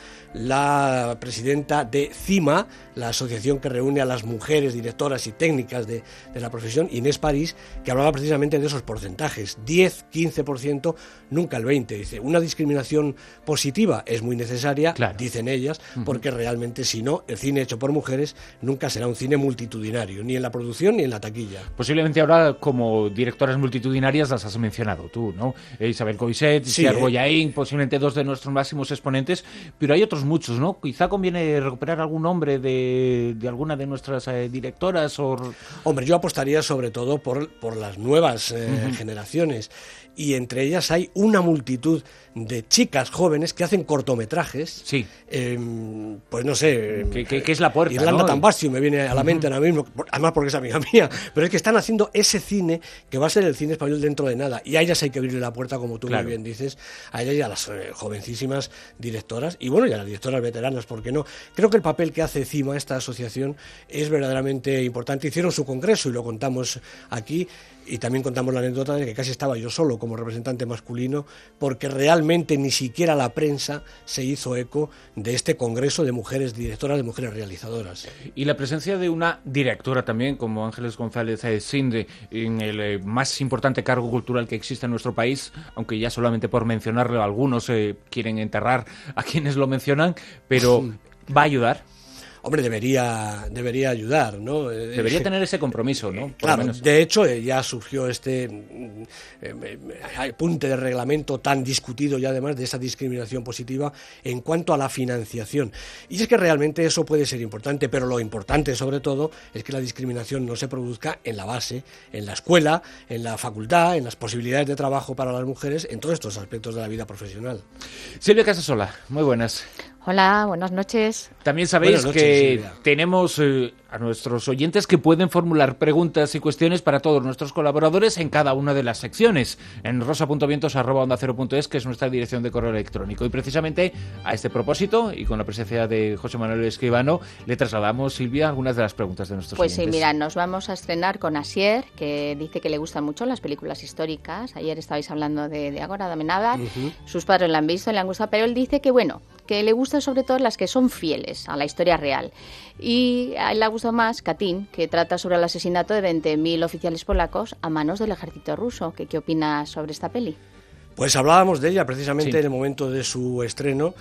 la presidenta de CIMA, la asociación que reúne a las mujeres directoras y técnicas de, de la profesión, Inés París, que hablaba precisamente de esos porcentajes, diez, quince por ciento, nunca el veinte por ciento. Dice, una discriminación positiva es muy necesaria, claro. dicen ellas, uh-huh. porque realmente si no, el cine hecho por mujeres nunca será un cine multitudinario, ni en la producción ni en la taquilla.
Posiblemente ahora, como directoras multitudinarias, las has mencionado tú, ¿no? Isabel Coixet,
sí,
Itziar
eh.
Bollaín, posiblemente dos de nuestros máximos exponentes, pero hay otros muchos, ¿no? Quizá conviene recuperar algún nombre de, de alguna de nuestras eh, directoras o...
Hombre, yo apostaría sobre todo por, por las nuevas eh, uh-huh. generaciones, y entre ellas hay una multitud de chicas jóvenes que hacen cortometrajes.
Sí.
Eh, pues no sé.
¿Qué, qué, qué es la puerta?
Irlanda
¿no?
Tambasio me viene a la mente uh-huh. ahora mismo, además porque es amiga mía, pero es que están haciendo ese cine que va a ser el cine español dentro de nada, y a ellas hay que abrirle la puerta, como tú claro. muy bien dices, a ellas y a las eh, jovencísimas directoras, y bueno, y a las directoras veteranas, ¿por qué no? Creo que el papel que hace CIMA, esta asociación, es verdaderamente importante. Hicieron su congreso y lo contamos aquí, y también contamos la anécdota de que casi estaba yo solo como representante masculino, porque realmente ni siquiera la prensa se hizo eco de este congreso de mujeres directoras, de mujeres realizadoras.
Y la presencia de una directora también, como Ángeles González eh, Sinde, en el eh, más importante cargo cultural que existe en nuestro país, aunque ya solamente por mencionarlo algunos eh, quieren enterrar a quienes lo mencionan, pero ¿va a ayudar?
Hombre, debería debería ayudar, ¿no?
Debería tener ese compromiso, ¿no? Por
claro, de hecho ya surgió este eh, eh, punte de reglamento tan discutido, y además de esa discriminación positiva en cuanto a la financiación. Y es que realmente eso puede ser importante, pero lo importante sobre todo es que la discriminación no se produzca en la base, en la escuela, en la facultad, en las posibilidades de trabajo para las mujeres, en todos estos aspectos de la vida profesional.
Silvia Casasola, muy buenas.
Hola, buenas noches.
También sabéis
noches,
que
Silvia.
tenemos eh, a nuestros oyentes que pueden formular preguntas y cuestiones para todos nuestros colaboradores en cada una de las secciones, en rosa punto vientos arroba onda cero punto es, que es nuestra dirección de correo electrónico. Y precisamente a este propósito, y con la presencia de José Manuel Escribano, le trasladamos, Silvia, algunas de las preguntas de nuestros
pues
oyentes.
Pues sí, mira, nos vamos a estrenar con Asier, que dice que le gustan mucho las películas históricas. Ayer estabais hablando de, de Ágora de Amenábar. Uh-huh. Sus padres la han visto, le han gustado, pero él dice que, bueno, que le gustan sobre todo las que son fieles a la historia real. Y a él le ha gustado más Katyn, que trata sobre el asesinato de veinte mil oficiales polacos a manos del ejército ruso. ¿Qué, qué opinas sobre esta peli?
Pues hablábamos de ella precisamente sí. en el momento de su estreno,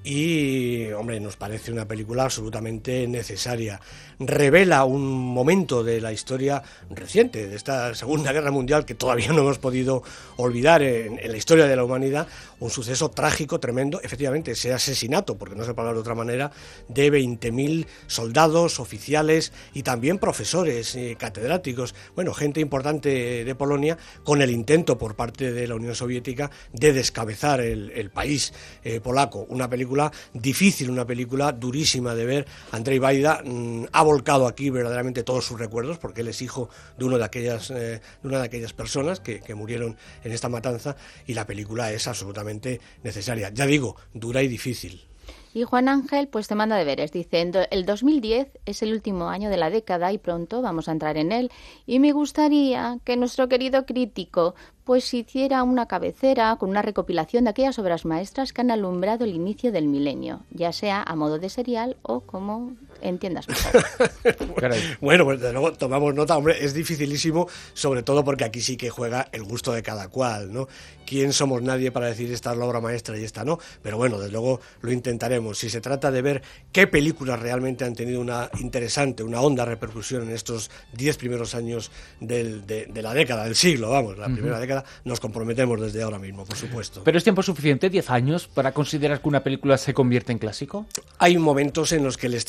y, hombre, nos parece una película absolutamente necesaria. Revela un momento de la historia reciente, de esta Segunda Guerra Mundial, que todavía no hemos podido olvidar en, en la historia de la humanidad, un suceso trágico, tremendo, efectivamente, ese asesinato, porque no se puede hablar de otra manera, de veinte mil soldados, oficiales y también profesores, eh, catedráticos, bueno, gente importante de Polonia, con el intento por parte de la Unión Soviética de descabezar el, el país eh, polaco. Una película difícil, una película durísima de ver. Andrzej Wajda mmm, ha volcado aquí verdaderamente todos sus recuerdos, porque él es hijo de uno de aquellas eh, de una de aquellas personas que, que murieron en esta matanza, y la película es absolutamente necesaria. Ya digo, dura y difícil.
Y Juan Ángel pues te manda deberes, dice, el dos mil diez es el último año de la década y pronto vamos a entrar en él, y me gustaría que nuestro querido crítico pues hiciera una cabecera con una recopilación de aquellas obras maestras que han alumbrado el inicio del milenio, ya sea a modo de serial o como entiendas mejor.
Bueno, pues de luego tomamos nota, hombre, es dificilísimo, sobre todo porque aquí sí que juega el gusto de cada cual, ¿no? ¿Quién somos nadie para decir esta es la obra maestra y esta no? Pero bueno, desde luego lo intentaremos. Si se trata de ver qué películas realmente han tenido una interesante, una honda repercusión en estos diez primeros años del, de, de la década, del siglo, vamos, la uh-huh. primera década, nos comprometemos desde ahora mismo, por supuesto.
¿Pero es tiempo suficiente, diez años, para considerar que una película se convierte en clásico?
Hay momentos en los que el estreno de una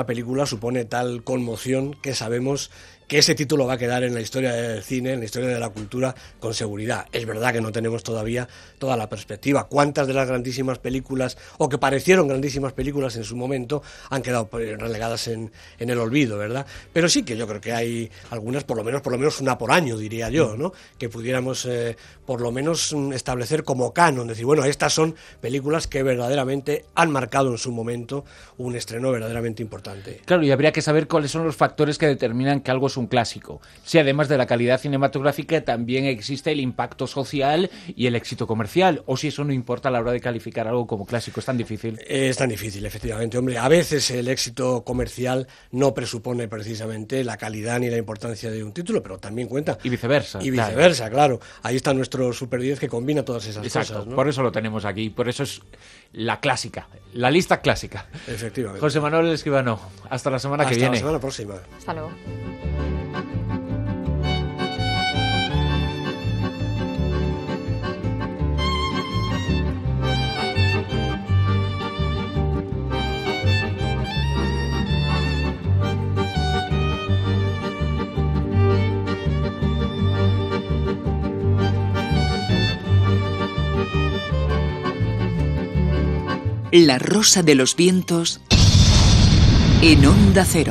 película supone tal conmoción que sabemos que ese título va a quedar en la historia del cine, en la historia de la cultura, con seguridad. Es verdad que no tenemos todavía toda la perspectiva. ¿Cuántas de las grandísimas películas, o que parecieron grandísimas películas en su momento, han quedado relegadas en, en el olvido, verdad? Pero sí que yo creo que hay algunas, por lo menos, por lo menos una por año, diría yo, ¿no? Que pudiéramos, eh, por lo menos, establecer como canon, decir, bueno, estas son películas que verdaderamente han marcado en su momento un estreno verdaderamente importante.
Claro, y habría que saber cuáles son los factores que determinan que algo es un clásico. Si además de la calidad cinematográfica también existe el impacto social y el éxito comercial, o si eso no importa a la hora de calificar algo como clásico. Es tan difícil.
Es tan difícil, efectivamente. Hombre, a veces el éxito comercial no presupone precisamente la calidad ni la importancia de un título, pero también cuenta.
Y viceversa.
Y viceversa, claro. claro. Ahí está nuestro Super diez que combina todas esas
Exacto,
cosas, ¿no?
Por eso lo tenemos aquí, por eso es la clásica, la lista clásica.
Efectivamente.
José Manuel Escribano, hasta la semana
hasta
que viene.
Hasta la semana próxima.
Hasta luego.
La Rosa de los Vientos en Onda Cero.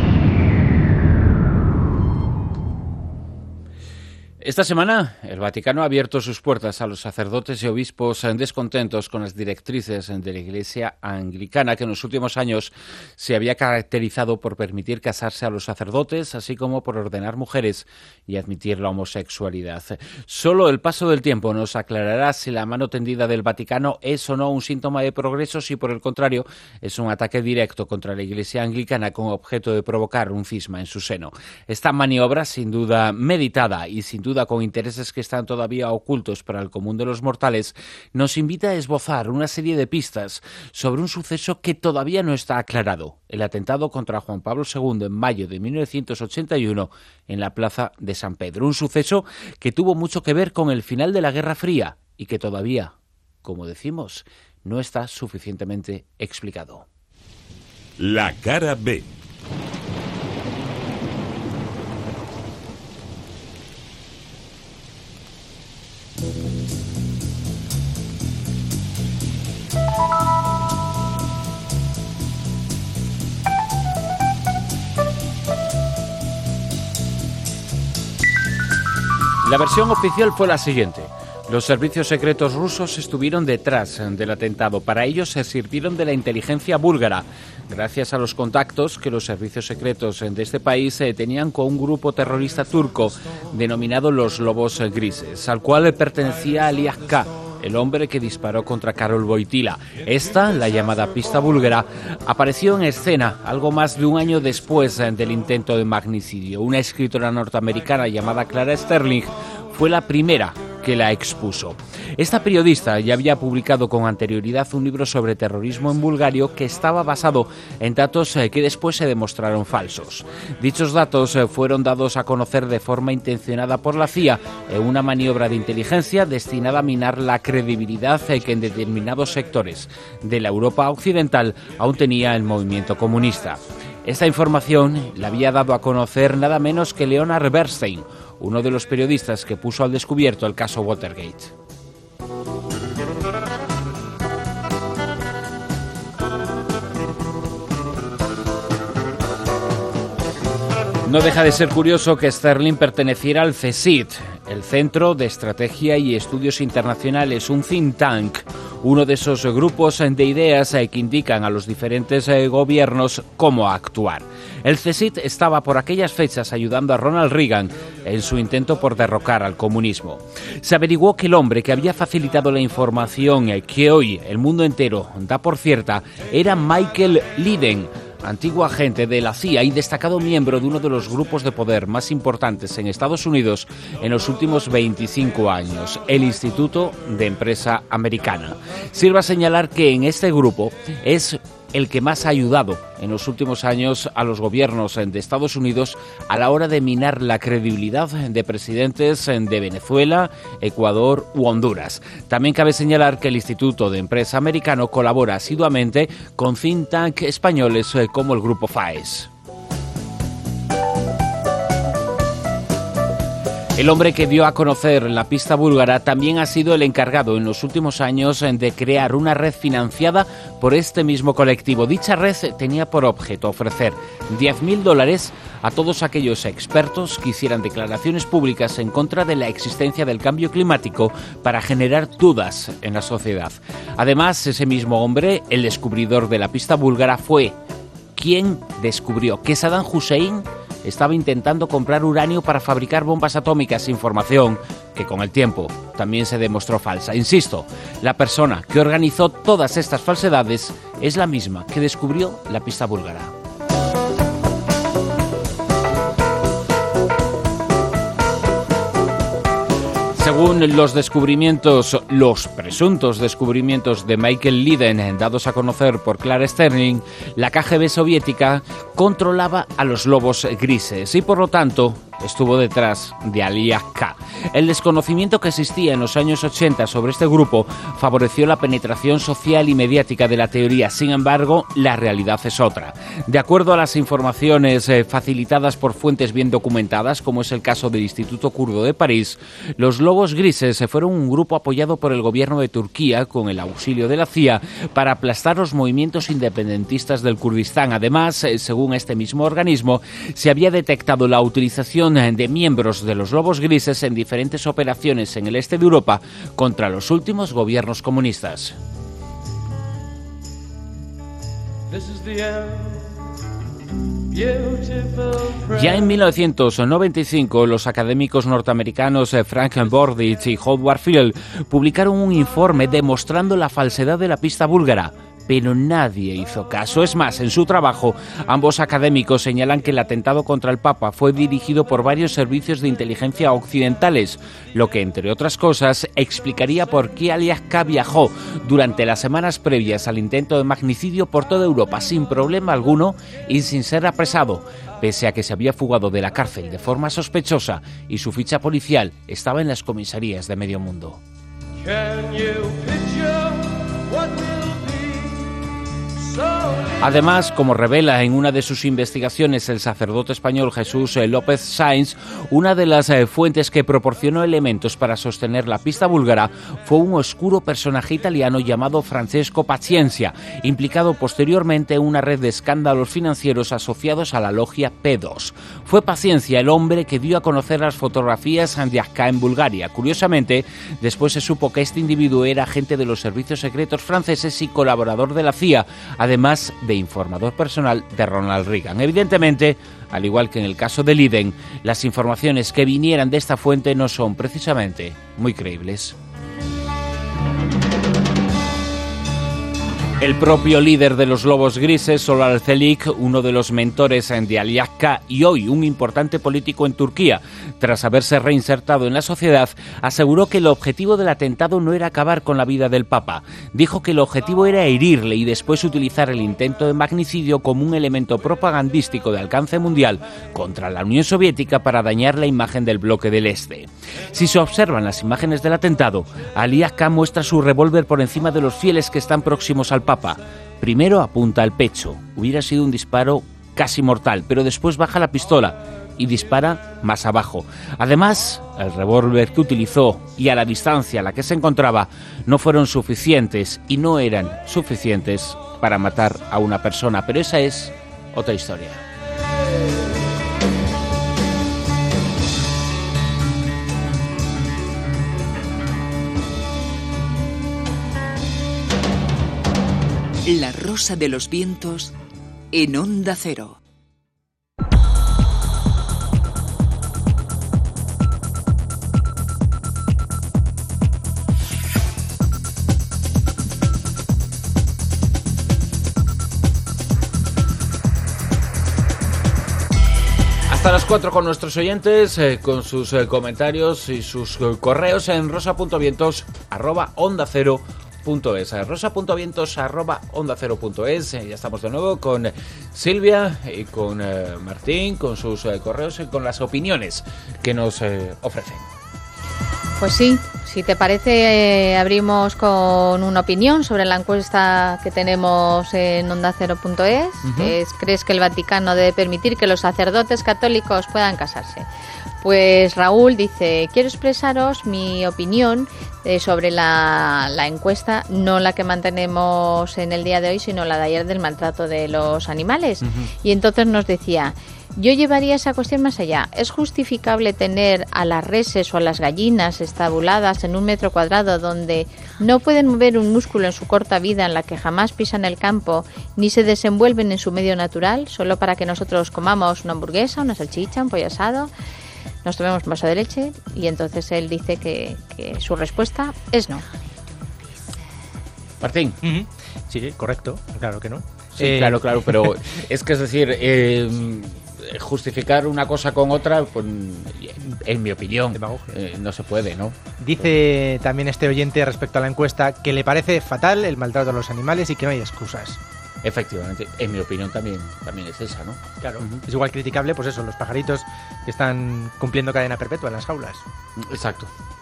Esta semana el Vaticano ha abierto sus puertas a los sacerdotes y obispos descontentos con las directrices de la Iglesia anglicana, que en los últimos años se había caracterizado por permitir casarse a los sacerdotes, así como por ordenar mujeres y admitir la homosexualidad. Solo el paso del tiempo nos aclarará si la mano tendida del Vaticano es o no un síntoma de progreso, si por el contrario es un ataque directo contra la Iglesia anglicana con objeto de provocar un cisma en su seno. Esta maniobra, sin duda meditada y sin duda con intereses que están todavía ocultos para el común de los mortales, nos invita a esbozar una serie de pistas sobre un suceso que todavía no está aclarado: el atentado contra Juan Pablo segundo en mayo de mil novecientos ochenta y uno en la plaza de San Pedro. Un suceso que tuvo mucho que ver con el final de la Guerra Fría y que todavía, como decimos, no está suficientemente explicado.
La cara B.
La versión oficial fue la siguiente. Los servicios secretos rusos estuvieron detrás del atentado. Para ello se sirvieron de la inteligencia búlgara, gracias a los contactos que los servicios secretos de este país tenían con un grupo terrorista turco denominado los Lobos Grises, al cual pertenecía Alias K, el hombre que disparó contra Karol Wojtyla. Esta, la llamada pista búlgara, apareció en escena algo más de un año después del intento de magnicidio. Una escritora norteamericana llamada Clara Sterling fue la primera que la expuso. Esta periodista ya había publicado con anterioridad un libro sobre terrorismo en Bulgaria que estaba basado en datos que después se demostraron falsos. Dichos datos fueron dados a conocer de forma intencionada por la C I A en una maniobra de inteligencia destinada a minar la credibilidad que en determinados sectores de la Europa occidental aún tenía el movimiento comunista. Esta información la había dado a conocer nada menos que Leonard Bernstein, uno de los periodistas que puso al descubierto el caso Watergate. No deja de ser curioso que Sterling perteneciera al C S I D, el Centro de Estrategia y Estudios Internacionales, un think tank, uno de esos grupos de ideas que indican a los diferentes gobiernos cómo actuar. El C S I D estaba por aquellas fechas ayudando a Ronald Reagan en su intento por derrocar al comunismo. Se averiguó que el hombre que había facilitado la información que hoy el mundo entero da por cierta era Michael Lydon, antiguo agente de la C I A y destacado miembro de uno de los grupos de poder más importantes en Estados Unidos en los últimos veinticinco años, el Instituto de Empresa Americana. Sirva señalar que en este grupo es el que más ha ayudado en los últimos años a los gobiernos de Estados Unidos a la hora de minar la credibilidad de presidentes de Venezuela, Ecuador u Honduras. También cabe señalar que el Instituto de Empresa americano colabora asiduamente con think tank españoles como el Grupo FAES. El hombre que dio a conocer la pista búlgara también ha sido el encargado en los últimos años de crear una red financiada por este mismo colectivo. Dicha red tenía por objeto ofrecer diez mil dólares a todos aquellos expertos que hicieran declaraciones públicas en contra de la existencia del cambio climático para generar dudas en la sociedad. Además, ese mismo hombre, el descubridor de la pista búlgara, fue quien descubrió que Saddam Hussein estaba intentando comprar uranio para fabricar bombas atómicas, información que con el tiempo también se demostró falsa. Insisto, la persona que organizó todas estas falsedades es la misma que descubrió la pista búlgara. Según los descubrimientos, los presuntos descubrimientos de Michael Liden, dados a conocer por Clara Sterling, la K G B soviética controlaba a los lobos grises y, por lo tanto, estuvo detrás de Alia K. El desconocimiento que existía en los años ochenta sobre este grupo favoreció la penetración social y mediática de la teoría. Sin embargo, la realidad es otra. De acuerdo a las informaciones eh, facilitadas por fuentes bien documentadas, como es el caso del Instituto Kurdo de París, los lobos grises fueron un grupo apoyado por el gobierno de Turquía con el auxilio de la C I A para aplastar los movimientos independentistas del Kurdistán. Además, eh, según este mismo organismo, se había detectado la utilización de miembros de los lobos grises en diferentes operaciones en el este de Europa contra los últimos gobiernos comunistas. Ya en mil novecientos noventa y cinco, los académicos norteamericanos Frank Bordich y Howard Phil publicaron un informe demostrando la falsedad de la pista búlgara. Pero nadie hizo caso. Es más, en su trabajo, ambos académicos señalan que el atentado contra el Papa fue dirigido por varios servicios de inteligencia occidentales, lo que, entre otras cosas, explicaría por qué Alia K viajó durante las semanas previas al intento de magnicidio por toda Europa sin problema alguno y sin ser apresado, pese a que se había fugado de la cárcel de forma sospechosa y su ficha policial estaba en las comisarías de medio mundo. Además, como revela en una de sus investigaciones el sacerdote español Jesús López Sáenz, una de las eh, fuentes que proporcionó elementos para sostener la pista búlgara fue un oscuro personaje italiano llamado Francesco Pazienza, implicado posteriormente en una red de escándalos financieros asociados a la logia P dos. Fue Pazienza el hombre que dio a conocer las fotografías de Akka en Bulgaria. Curiosamente, después se supo que este individuo era agente de los servicios secretos franceses y colaborador de la C I A, además de informador personal de Ronald Reagan. Evidentemente, al igual que en el caso de Liden, las informaciones que vinieran de esta fuente no son precisamente muy creíbles. El propio líder de los Lobos Grises, Solar Celik, uno de los mentores de Alia K y hoy un importante político en Turquía, tras haberse reinsertado en la sociedad, aseguró que el objetivo del atentado no era acabar con la vida del Papa. Dijo que el objetivo era herirle y después utilizar el intento de magnicidio como un elemento propagandístico de alcance mundial contra la Unión Soviética para dañar la imagen del bloque del Este. Si se observan las imágenes del atentado, Alia K muestra su revólver por encima de los fieles que están próximos al Papa. Primero apunta al pecho, hubiera sido un disparo casi mortal, pero después baja la pistola y dispara más abajo. Además, el revólver que utilizó y a la distancia a la que se encontraba no fueron suficientes y no eran suficientes para matar a una persona, pero esa es otra historia.
La Rosa de los Vientos en Onda Cero.
Hasta las cuatro con nuestros oyentes, eh, con sus eh, comentarios y sus eh, correos en rosa punto vientos arroba onda cero punto es, rosa punto vientos arroba onda cero punto es. Ya estamos de nuevo con Silvia y con eh, Martín, con sus eh, correos y con las opiniones que nos eh, ofrecen.
Pues sí, si te parece, eh, abrimos con una opinión sobre la encuesta que tenemos en onda cero punto es. Uh-huh. Que es, ¿crees que el Vaticano debe permitir que los sacerdotes católicos puedan casarse? Pues Raúl dice, quiero expresaros mi opinión eh, sobre la, la encuesta, no la que mantenemos en el día de hoy, sino la de ayer del maltrato de los animales. Uh-huh. Y entonces nos decía... Yo llevaría esa cuestión más allá. ¿Es justificable tener a las reses o a las gallinas estabuladas en un metro cuadrado donde no pueden mover un músculo en su corta vida, en la que jamás pisan el campo ni se desenvuelven en su medio natural, solo para que nosotros comamos una hamburguesa, una salchicha, un pollo asado, nos tomemos un vaso de leche? Y entonces él dice que, que su respuesta es no.
Martín.
Uh-huh. Sí, correcto, claro que no.
Sí,
eh...
claro, claro, pero es que es decir... Eh, justificar una cosa con otra, pues, en mi opinión, eh, no se puede, ¿no?
Dice también este oyente respecto a la encuesta que le parece fatal el maltrato a los animales y que no hay excusas.
Efectivamente, en mi opinión también, también es esa, ¿no?
Claro, uh-huh. Es igual criticable, pues eso, los pajaritos que están cumpliendo cadena perpetua en las jaulas.
Exacto.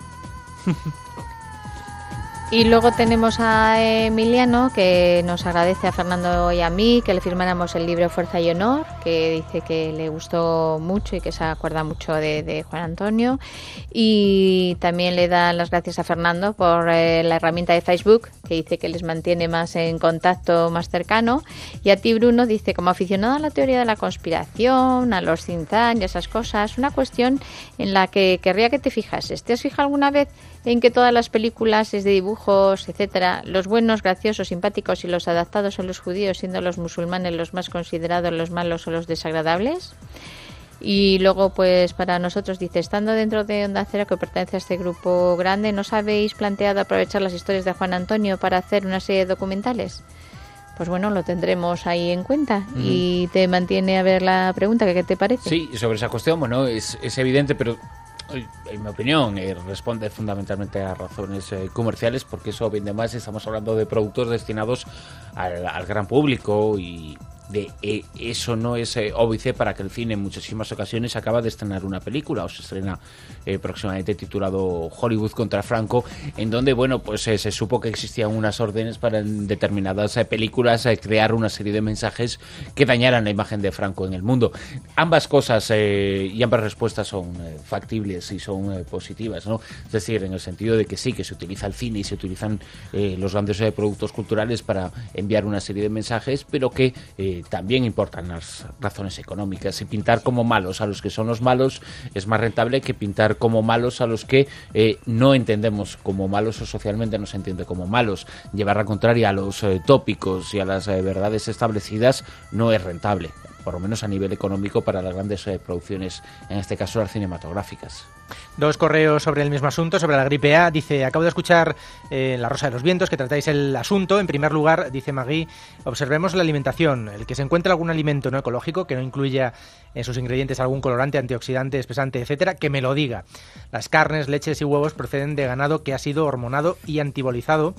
Y luego tenemos a Emiliano, que nos agradece a Fernando y a mí que le firmáramos el libro Fuerza y Honor, que dice que le gustó mucho y que se acuerda mucho de, de Juan Antonio. Y también le da las gracias a Fernando por eh, la herramienta de Facebook, que dice que les mantiene más en contacto, más cercano. Y a ti, Bruno, dice, como aficionado a la teoría de la conspiración, a los think tank y esas cosas, una cuestión en la que querría que te fijases. ¿Te has fijado alguna vez en que todas las películas es de dibujos, etcétera, los buenos, graciosos, simpáticos y los adaptados son los judíos, siendo los musulmanes los más considerados, los malos o los desagradables? Y luego, pues para nosotros, dice, estando dentro de Onda Cero, que pertenece a este grupo grande, ¿no os habéis planteado aprovechar las historias de Juan Antonio para hacer una serie de documentales? Pues bueno, lo tendremos ahí en cuenta. Uh-huh. Y te mantiene a ver la pregunta, ¿qué te parece?
Sí, sobre esa cuestión, bueno, es, es evidente, pero... en mi opinión, eh, responde fundamentalmente a razones eh, comerciales, porque eso, bien de más, estamos hablando de productos destinados al, al gran público y de eh, eso no es eh, óbice para que el cine en muchísimas ocasiones acaba de estrenar una película o se estrena eh, próximamente titulado Hollywood contra Franco, en donde, bueno, pues eh, se supo que existían unas órdenes para en determinadas eh, películas eh, crear una serie de mensajes que dañaran la imagen de Franco en el mundo. Ambas cosas eh, y ambas respuestas son eh, factibles y son eh, positivas, ¿no? Es decir, en el sentido de que sí, que se utiliza el cine y se utilizan eh, los grandes eh, productos culturales para enviar una serie de mensajes, pero que eh, también importan las razones económicas, y pintar como malos a los que son los malos es más rentable que pintar como malos a los que eh, no entendemos como malos o socialmente no se entiende como malos. Llevar la contraria a los eh, tópicos y a las eh, verdades establecidas no es rentable, por lo menos a nivel económico, para las grandes eh, producciones, en este caso las cinematográficas.
Dos correos sobre el mismo asunto, sobre la gripe A. Dice, acabo de escuchar eh, La Rosa de los Vientos, que tratáis el asunto. En primer lugar, dice Magui, observemos la alimentación. El que se encuentre algún alimento no ecológico, que no incluya en sus ingredientes algún colorante, antioxidante, espesante, etcétera, que me lo diga. Las carnes, leches y huevos proceden de ganado que ha sido hormonado y antibolizado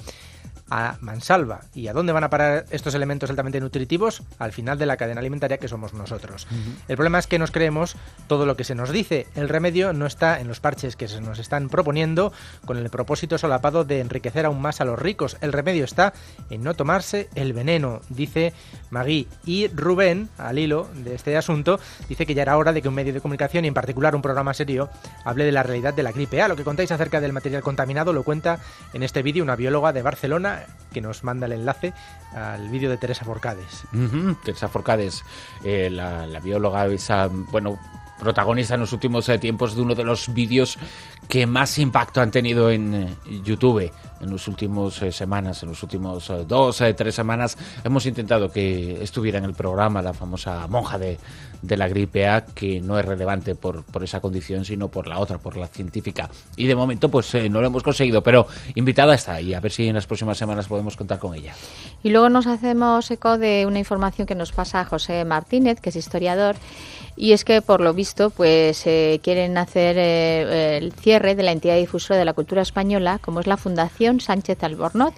a mansalva. ¿Y a dónde van a parar estos elementos altamente nutritivos? Al final de la cadena alimentaria, que somos nosotros. Uh-huh. El problema es que nos creemos todo lo que se nos dice. El remedio no está en los parches que se nos están proponiendo con el propósito solapado de enriquecer aún más a los ricos. El remedio está en no tomarse el veneno, dice Magui. Y Rubén, al hilo de este asunto, dice que ya era hora de que un medio de comunicación, y en particular un programa serio, hable de la realidad de la gripe A. Lo que contáis acerca del material contaminado lo cuenta en este vídeo una bióloga de Barcelona, que nos manda el enlace al vídeo de Teresa Forcades. Uh-huh.
Teresa Forcades, eh, la, la bióloga, esa, bueno, protagonista en los últimos eh, tiempos de uno de los vídeos que más impacto han tenido en eh, YouTube en las últimas eh, semanas, en los últimos eh, dos, eh, tres semanas. Hemos intentado que estuviera en el programa la famosa monja de, de la gripe A, que no es relevante por, por esa condición, sino por la otra, por la científica. Y de momento pues eh, no lo hemos conseguido, pero invitada está, y a ver si en las próximas semanas podemos contar con ella.
Y luego nos hacemos eco de una información que nos pasa José Martínez, que es historiador, y es que por lo visto pues eh, quieren hacer eh, el cierre de la entidad difusora de la cultura española, como es la Fundación Sánchez Albornoz.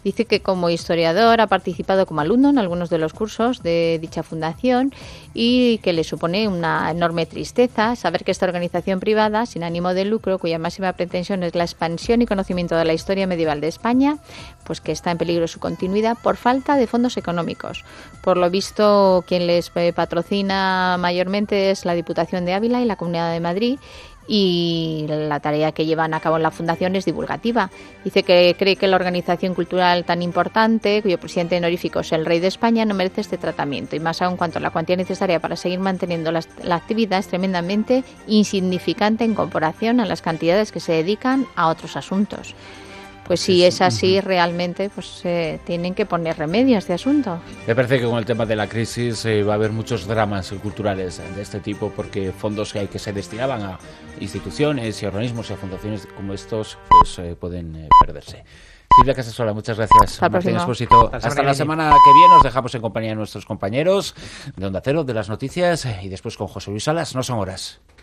Dice que como historiador ha participado como alumno en algunos de los cursos de dicha fundación y que le supone una enorme tristeza saber que esta organización privada sin ánimo de lucro, cuya máxima pretensión es la expansión y conocimiento de la historia medieval de España, pues que está en peligro su continuidad por falta de fondos económicos. Por lo visto, quien les patrocina mayormente es la Diputación de Ávila y la Comunidad de Madrid, y la tarea que llevan a cabo en la Fundación es divulgativa. Dice que cree que la organización cultural tan importante, cuyo presidente honorífico es el Rey de España, no merece este tratamiento, y más aún cuanto la cuantía necesaria para seguir manteniendo la, la actividad es tremendamente insignificante en comparación a las cantidades que se dedican a otros asuntos. Pues si es así, realmente pues eh, tienen que poner remedio a este asunto.
Me parece que con el tema de la crisis eh, va a haber muchos dramas culturales de este tipo, porque fondos que hay que se destinaban a instituciones y organismos y a fundaciones como estos pues eh, pueden eh, perderse. Silvia Casasola, muchas gracias.
Hasta
Martín
próximo.
Expósito. Hasta, Hasta la semana que viene. Nos dejamos en compañía de nuestros compañeros de Onda Cero, de las noticias, y después con José Luis Salas. No son horas.